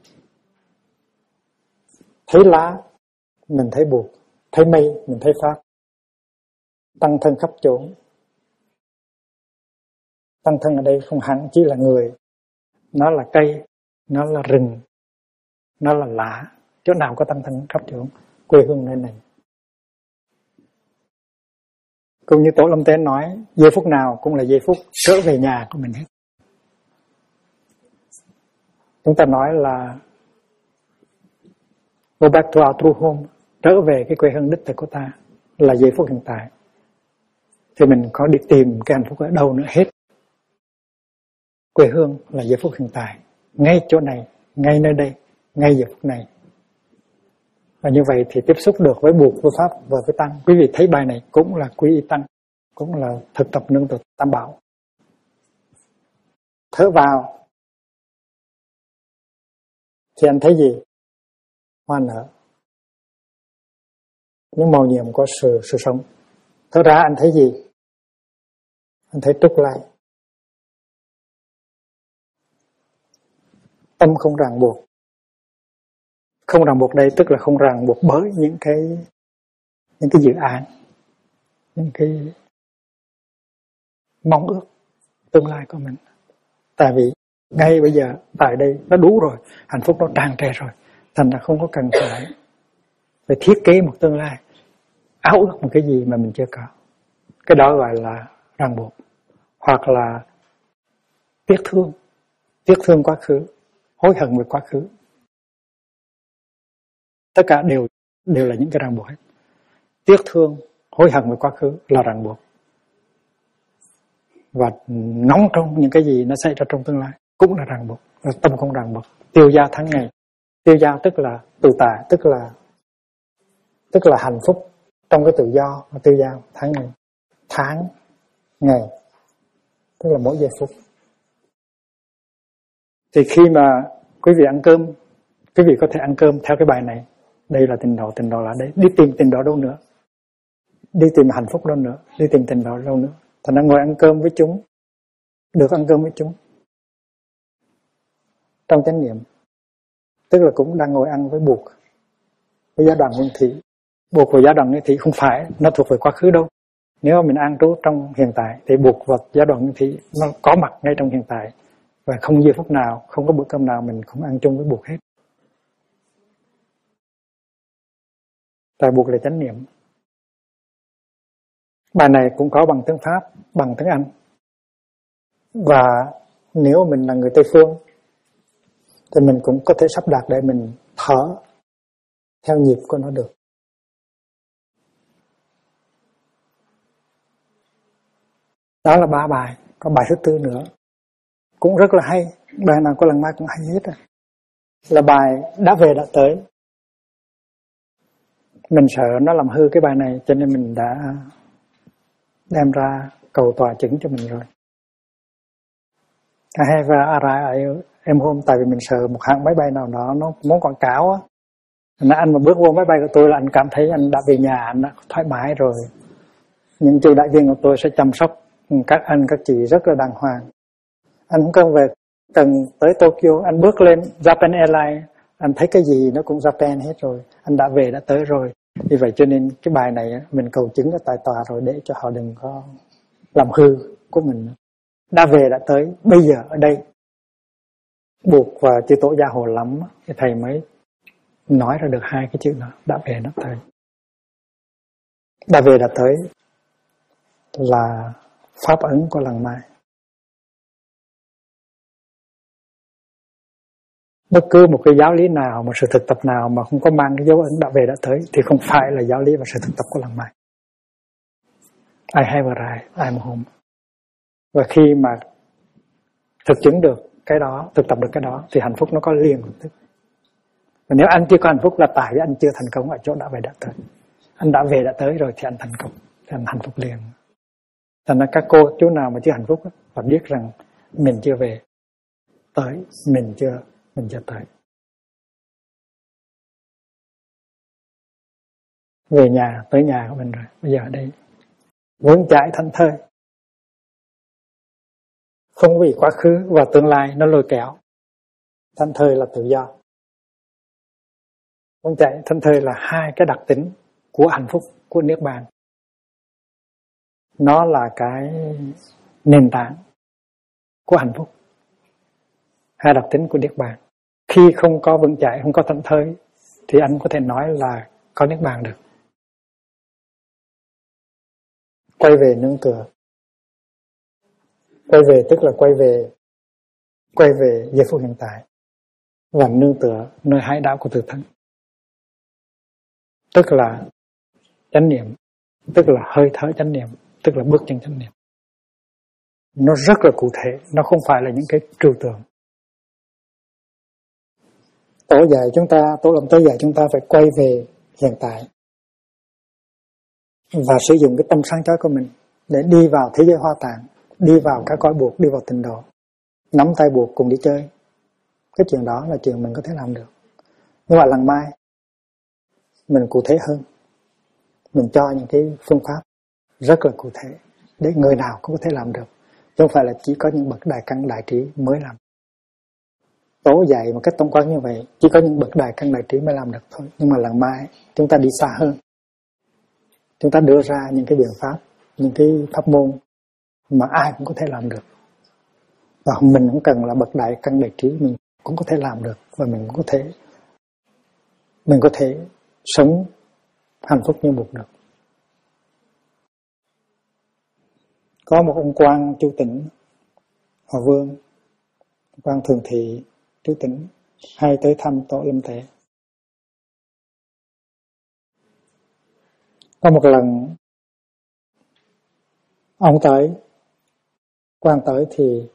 Thấy lá, mình thấy buộc. Thấy mây, mình thấy pháp. Tăng thân khắp chốn. Tăng thân ở đây không hẳn chỉ là người. Nó là cây, nó là rừng, nó là lá. Chỗ nào có tăng thân khắp chốn, quê hương nơi này. Cũng như Tổ Lâm Tế nói, giây phút nào cũng là giây phút trở về nhà của mình hết. Chúng ta nói là go back to our true home, trở về cái quê hương đích thực của ta là giây phút hiện tại. Thì mình có đi tìm cái hạnh phúc ở đâu nữa hết. Quê hương là giây phút hiện tại, ngay chỗ này, ngay nơi đây, ngay giờ phút này. Và như vậy thì tiếp xúc được với buộc, với pháp và với tăng. Quý vị thấy bài này cũng là quy y tăng, cũng là thực tập nương tựa tam bảo. Thở vào thì anh thấy gì? Hoa nở, những màu nhiệm của sự sống. Thở ra anh thấy gì? Anh thấy trúc lại. Tâm không ràng buộc. Không ràng buộc đây tức là không ràng buộc bởi những cái dự án, những cái mong ước tương lai của mình. Tại vì ngay bây giờ tại đây nó đủ rồi, hạnh phúc nó tràn trề rồi, thành ra không có cần phải thiết kế một tương lai, áo ước một cái gì mà mình chưa có. Cái đó gọi là ràng buộc, hoặc là tiếc thương quá khứ, hối hận về quá khứ. Tất cả đều là những cái ràng buộc hết. Tiếc thương, hối hận về quá khứ là ràng buộc. Và nóng trong những cái gì nó xảy ra trong tương lai cũng là ràng buộc. Tâm không ràng buộc. Tiêu dao tháng ngày. Tiêu dao tức là tự tại, tức là hạnh phúc trong cái tự do. Và tiêu dao tháng ngày, tức là mỗi giây phút. Thì khi mà quý vị ăn cơm, quý vị có thể ăn cơm theo cái bài này. Đây là tịnh độ là đấy. Đi tìm tịnh độ đâu nữa? Đi tìm hạnh phúc đâu nữa? Đi tìm tịnh độ đâu nữa? Thành ra ngồi ăn cơm với chúng, được ăn cơm với chúng trong chánh niệm, tức là cũng đang ngồi ăn với buộc, với giáo đoàn nguyên thủy. Buộc và giáo đoàn nguyên thủy không phải nó thuộc về quá khứ đâu. Nếu mình an trú trong hiện tại thì buộc và giáo đoàn nguyên thủy nó có mặt ngay trong hiện tại. Và không giây phút nào, không có bữa cơm nào mình không ăn chung với buộc hết. Tại buộc là chánh niệm. Bài này cũng có bằng tiếng Pháp, bằng tiếng Anh. Và nếu mình là người Tây Phương thì mình cũng có thể sắp đặt để mình thở theo nhịp của nó được. Đó là 3 bài, có bài thứ 4 nữa cũng rất là hay, bài nào có lần mai cũng hay hết. Là bài đã về đã tới. Mình sợ nó làm hư cái bài này cho nên mình đã đem ra cầu tòa chứng cho mình rồi. I have arrived em home, tại vì mình sợ một hãng máy bay nào đó nó muốn quảng cáo á. Anh mà bước vô máy bay của tôi là anh cảm thấy anh đã về nhà, anh đã thoải mái rồi. Những chị đại viên của tôi sẽ chăm sóc các anh các chị rất là đàng hoàng. Anh không cần về cần tới Tokyo, anh bước lên Japan Airlines, anh thấy cái gì nó cũng Japan hết rồi, anh đã về đã tới rồi. Vì vậy cho nên cái bài này mình cầu chứng ở tại tòa rồi để cho họ đừng có làm hư của mình. Đã về đã tới, bây giờ ở đây buộc và chư tổ Gia Hồ lắm thì thầy mới nói ra được hai cái chữ đó, đã về đã tới. Đã về đã tới là pháp ấn của lần mai. Bất cứ một cái giáo lý nào, một sự thực tập nào mà không có mang cái dấu ấn đã về đã tới thì không phải là giáo lý và sự thực tập của lần mai. I have arrived, I'm home. Và khi mà thực chứng được cái đó, thực tập được cái đó thì hạnh phúc nó có liền lập tức. Và nếu anh chưa có hạnh phúc là tại vì anh chưa thành công ở chỗ đã về đã tới. Anh đã về đã tới rồi thì anh thành công, thì anh hạnh phúc liền. Thành ra các cô chú nào mà chưa hạnh phúc và biết rằng mình chưa về tới, mình chưa tới. Về nhà, tới nhà của mình rồi, bây giờ ở đây vững chãi thảnh thơi, không vì quá khứ và tương lai nó lôi kéo. Thảnh thơi là tự do, vững chãi thảnh thơi là hai cái đặc tính của hạnh phúc, của niết bàn. Nó là cái nền tảng của hạnh phúc, hai đặc tính của niết bàn. Khi không có vững chãi, không có thảnh thơi thì anh có thể nói là có niết bàn được. Quay về nương tựa. Quay về tức là quay về giây phút hiện tại và nương tựa nơi hải đảo của tự thân. Tức là chánh niệm, tức là hơi thở chánh niệm, tức là bước chân chánh niệm. Nó rất là cụ thể, nó không phải là những cái trừu tượng. Tổ làm tới dạy chúng ta phải quay về hiện tại và sử dụng cái tâm sáng chói của mình để đi vào thế giới hoa tạng, đi vào các cõi buộc, đi vào tịnh độ, nắm tay buộc cùng đi chơi. Cái chuyện đó là chuyện mình có thể làm được. Nhưng mà lần mai mình cụ thể hơn, mình cho những cái phương pháp rất là cụ thể để người nào cũng có thể làm được, chứ không phải là chỉ có những bậc đại căn đại trí mới làm. Tổ dạy một cách tổng quát như vậy, chỉ có những bậc đại căn đại trí mới làm được thôi. Nhưng mà lần mai chúng ta đi xa hơn, chúng ta đưa ra những cái biện pháp, những cái pháp môn mà ai cũng có thể làm được. Và mình cũng cần là bậc đại căn đại trí, mình cũng có thể làm được. Và mình cũng có thể sống hạnh phúc như một được. Có một ông quan Chu Tĩnh, Hòa Vương, quan Thường Thị Chu Tĩnh, hay tới thăm Tổ Lâm Tệ. Có một lần ông tới, quan tới thì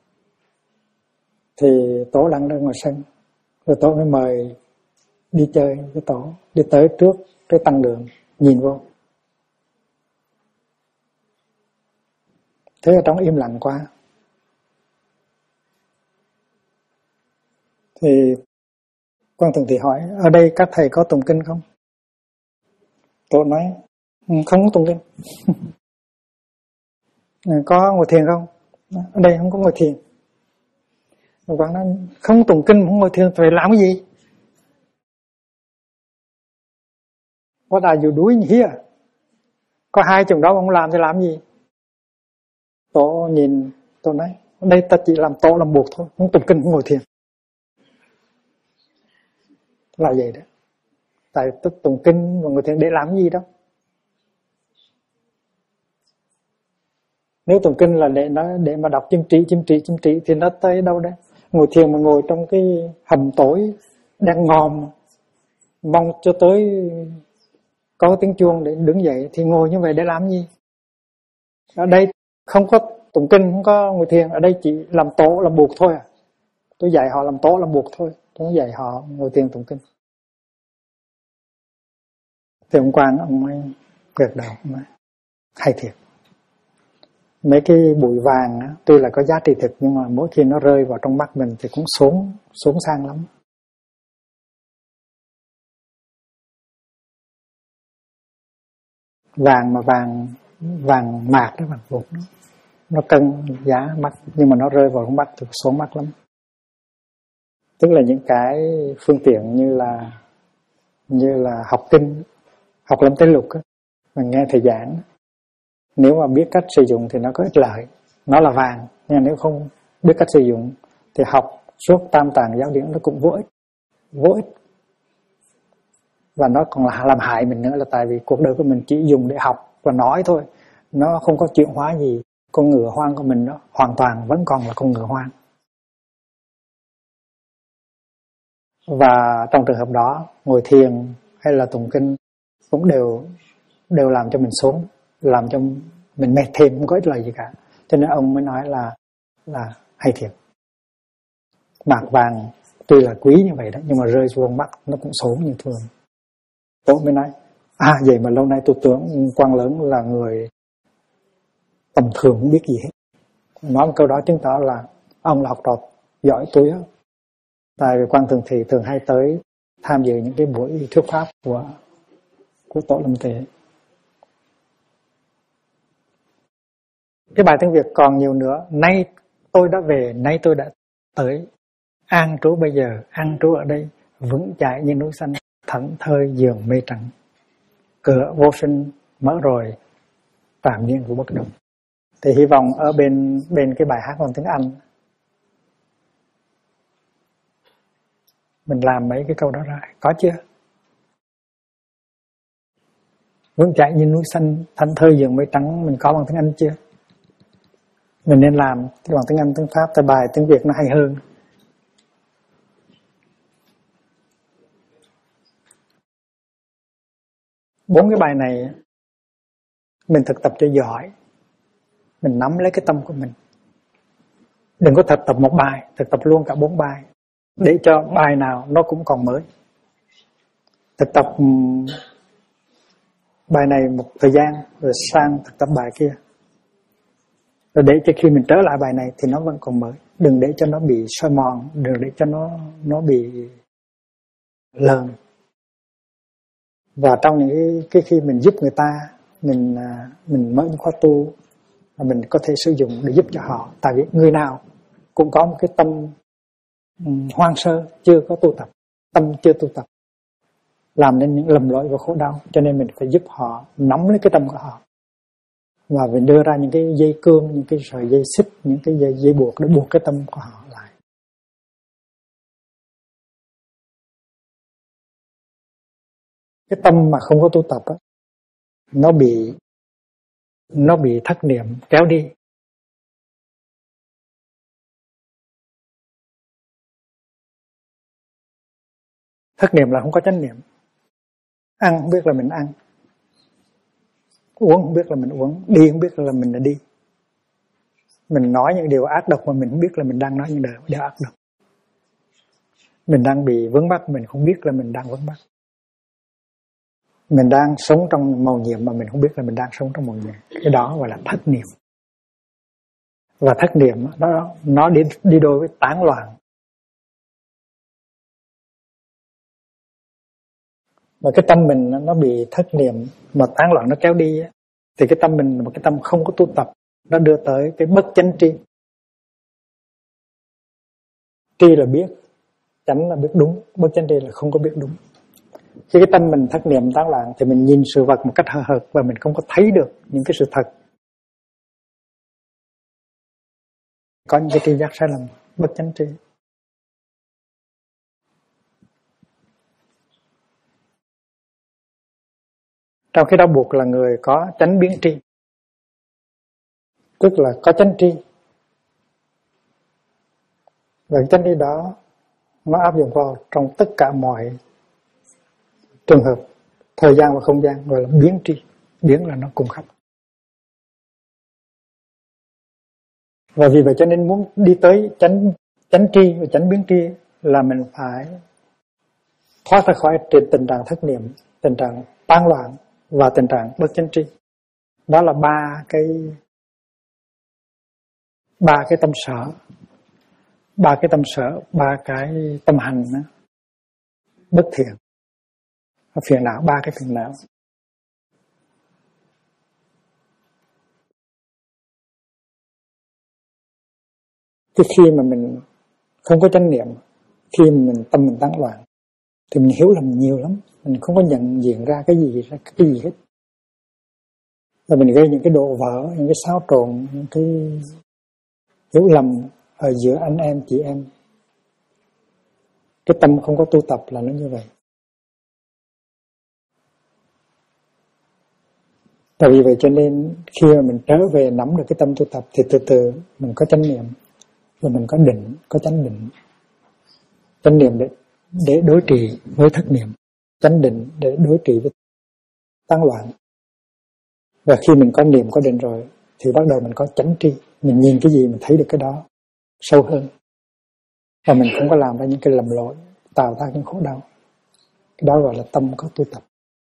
Tổ đang ở ngoài sân, rồi Tổ mới mời đi chơi với Tổ, đi tới trước cái tăng đường nhìn vô. Thế ở trong im lặng quá thì quan Thường Thị hỏi: ở đây các thầy có tụng kinh không? Tổ nói: không có tụng kinh. Có ngồi thiền không? Ở đây không có ngồi thiền. Quan nói: không tụng kinh, không ngồi thiền, phải làm cái gì? What are you doing here? Có hai chừng đó mà không làm thì làm gì? Tổ nhìn, Tổ nói: ở đây ta chỉ làm tổ làm buộc thôi, không tụng kinh, không ngồi thiền. Là vậy đó. Tại tôi tụng kinh và ngồi thiền để làm gì đâu. Nếu tụng kinh là để mà đọc chim trị thì nó tới đâu đấy? Ngồi thiền mà ngồi trong cái hầm tối đang ngòm, mong cho tới có tiếng chuông để đứng dậy thì ngồi như vậy để làm gì? Ở đây không có tụng kinh, không có ngồi thiền, ở đây chỉ làm tổ làm buộc thôi à. Tôi dạy họ làm tổ làm buộc thôi, tôi không dạy họ ngồi thiền tụng kinh. Thì ông quan ông ấy gật đầu, hay thiệt. Mấy cái bụi vàng á, tuy là có giá trị thực nhưng mà mỗi khi nó rơi vào trong mắt mình thì cũng xuống sang lắm. Vàng mà vàng mạc đó, vàng vụt nó cân giá mắt, nhưng mà nó rơi vào trong mắt thì xuống mắt lắm. Tức là những cái phương tiện như là học kinh, học Lâm Tế Lục á, mình nghe thầy giảng, nếu mà biết cách sử dụng thì nó có ích lợi, nó là vàng, nhưng nếu không biết cách sử dụng thì học suốt tam tạng giáo điển nó cũng vô ích. Và nó còn là làm hại mình nữa, là tại vì cuộc đời của mình chỉ dùng để học và nói thôi, nó không có chuyển hóa gì. Con ngựa hoang của mình nó hoàn toàn vẫn còn là con ngựa hoang. Và trong trường hợp đó, ngồi thiền hay là tụng kinh cũng đều làm cho mình xuống, làm cho mình mệt thêm, không có ích lợi gì cả. Cho nên ông mới nói là hay thiệt. Mạc vàng tuy là quý như vậy đó, nhưng mà rơi xuống mắt nó cũng xuống như thường. Tôi mới nói, vậy mà lâu nay tôi tưởng Quang Lớn là người tầm thường không biết gì hết. Nói một câu đó chứng tỏ là ông là học trò giỏi tôi á. Tại vì Quang Thường thì thường hay tới tham dự những cái buổi thuyết pháp của Tổ Lâm Tề. Cái bài tiếng Việt còn nhiều nữa. Nay tôi đã về, nay tôi đã tới, an trú bây giờ, an trú ở đây, vững chãi như núi xanh, thảnh thơi giường mây trắng. Cửa vô sinh mở rồi, trạm nhiên của bất động. Thì hy vọng ở bên cái bài hát bằng tiếng Anh mình làm mấy cái câu đó ra, có chưa? Vững chãi như núi xanh, thảnh thơi giường mây trắng, mình có bằng tiếng Anh chưa? Mình nên làm cái bằng tiếng Anh, tiếng Pháp, tại bài tiếng Việt nó hay hơn. Bốn cái bài này mình thực tập cho giỏi, mình nắm lấy cái tâm của mình. Đừng có thực tập một bài, thực tập luôn cả 4 bài, để cho bài nào nó cũng còn mới. Thực tập bài này một thời gian rồi sang thực tập bài kia, rồi để cho khi mình trở lại bài này thì nó vẫn còn mới. Đừng để cho nó bị soi mòn, đừng để cho nó bị lờn. Và trong những cái khi mình giúp người ta, mình mở những khóa tu, mình có thể sử dụng để giúp cho họ. Tại vì người nào cũng có một cái tâm hoang sơ, chưa có tu tập, tâm chưa tu tập, làm nên những lầm lỗi và khổ đau. Cho nên mình phải giúp họ nắm lấy cái tâm của họ, và mình đưa ra những cái dây cương, những cái sợi dây xích, những cái dây buộc để buộc cái tâm của họ lại. Cái tâm mà không có tu tập đó, nó bị thất niệm kéo đi. Thất niệm là không có chánh niệm. Ăn không biết là mình ăn, uống không biết là mình uống, đi không biết là mình đã đi. Mình nói những điều ác độc mà mình không biết là mình đang nói những điều ác độc. Mình đang bị vướng mắc, mình không biết là mình đang vướng mắc. Mình đang sống trong màu nhiệm mà mình không biết là mình đang sống trong màu nhiệm. Cái đó gọi là thất niệm. Và thất niệm đó, nó đi đôi với tán loạn. Mà cái tâm mình nó bị thất niệm mà tán loạn nó kéo đi, thì cái tâm mình là một cái tâm không có tu tập, nó đưa tới cái bất chánh tri. Tri là biết, chánh là biết đúng, bất chánh tri là không có biết đúng. Khi cái tâm mình thất niệm tán loạn thì mình nhìn sự vật một cách hời hợt và mình không có thấy được những cái sự thật. Có những cái tri giác sai lầm, bất chánh tri. Trong khi đó buộc là người có chánh biến tri, tức là có chánh tri. Và chánh tri đó nó áp dụng vào trong tất cả mọi trường hợp, thời gian và không gian, gọi là biến tri. Biến là nó cùng khắp. Và vì vậy cho nên muốn đi tới chánh tri và chánh biến tri là mình phải thoát ra khỏi tình trạng thất niệm, tình trạng tán loạn và tình trạng bất chánh tri. Đó là ba cái tâm sở, ba cái tâm hành đó, bất thiện, phiền não, ba cái phiền não. Cái khi mà mình không có chánh niệm, khi mà tâm mình tán loạn, thì mình hiểu lầm nhiều lắm, mình không có nhận diện ra cái gì hết. Rồi mình gây những cái đổ vỡ, những cái xáo trộn, những cái hiểu lầm ở giữa anh em chị em. Cái tâm không có tu tập là nó như vậy. Tại vì vậy cho nên khi mà mình trở về nắm được cái tâm tu tập thì từ từ mình có chánh niệm, rồi mình có định, có chánh định. Chánh niệm để đối trị với thất niệm, chánh định để đối trị với tán loạn. Và khi mình có niệm, có định rồi thì bắt đầu mình có chánh tri. Mình nhìn cái gì mình thấy được cái đó sâu hơn. Và mình không có làm ra những cái lầm lỗi tạo ra những khổ đau. Cái đó gọi là tâm có tu tập.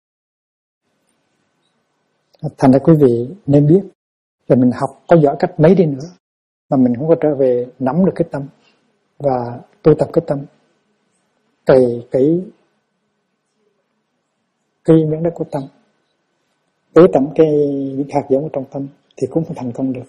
Thành ra quý vị nên biết là mình học có giỏi cách mấy đi nữa mà mình không có trở về nắm được cái tâm và tu tập cái tâm, cày cái miếng đất của tâm, tưới tẩm những hạt giống ở trong tâm thì cũng không thành công được.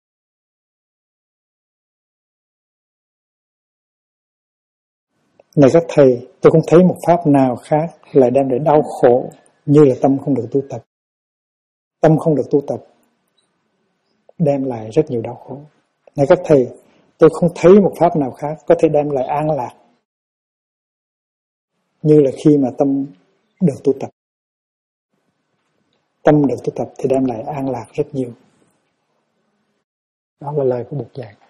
Này các thầy, tôi không thấy một pháp nào khác lại đem lại đau khổ như là tâm không được tu tập. Tâm không được tu tập đem lại rất nhiều đau khổ. Này các thầy, tôi không thấy một pháp nào khác có thể đem lại an lạc như là khi mà tâm được tu tập. Tâm được tu tập thì đem lại an lạc rất nhiều. Đó là lời của Bụt dạy.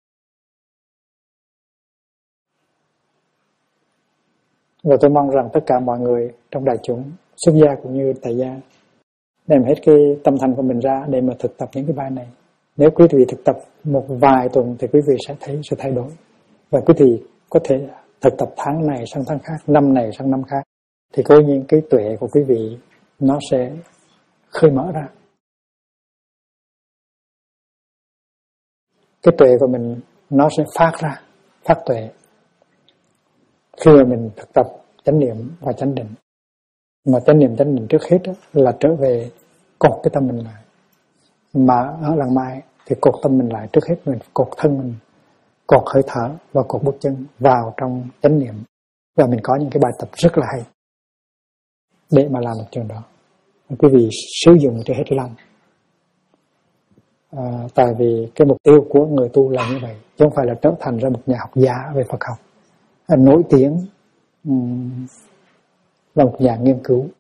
Và tôi mong rằng tất cả mọi người trong đại chúng, xuất gia cũng như tại gia, đem hết cái tâm thành của mình ra để mà thực tập những cái bài này. Nếu quý vị thực tập một vài tuần thì quý vị sẽ thấy sự thay đổi. Và quý vị có thể thực tập tháng này sang tháng khác, năm này sang năm khác, thì cố nhiên cái tuệ của quý vị nó sẽ khơi mở ra. Cái tuệ của mình nó sẽ phát tuệ khi mà mình thực tập chánh niệm và chánh định. Mà chánh niệm chánh định trước hết là trở về cột cái tâm mình lại. Mà ở lần mai thì cột tâm mình lại, trước hết mình cột thân mình, cột hơi thở và cột bước chân vào trong chánh niệm. Và mình có những cái bài tập rất là hay để mà làm được chuyện đó. Quý vị sử dụng cho hết lòng. Tại vì cái mục tiêu của người tu là như vậy, chứ không phải là trở thành ra một nhà học giả về Phật học, nổi tiếng và một nhà nghiên cứu.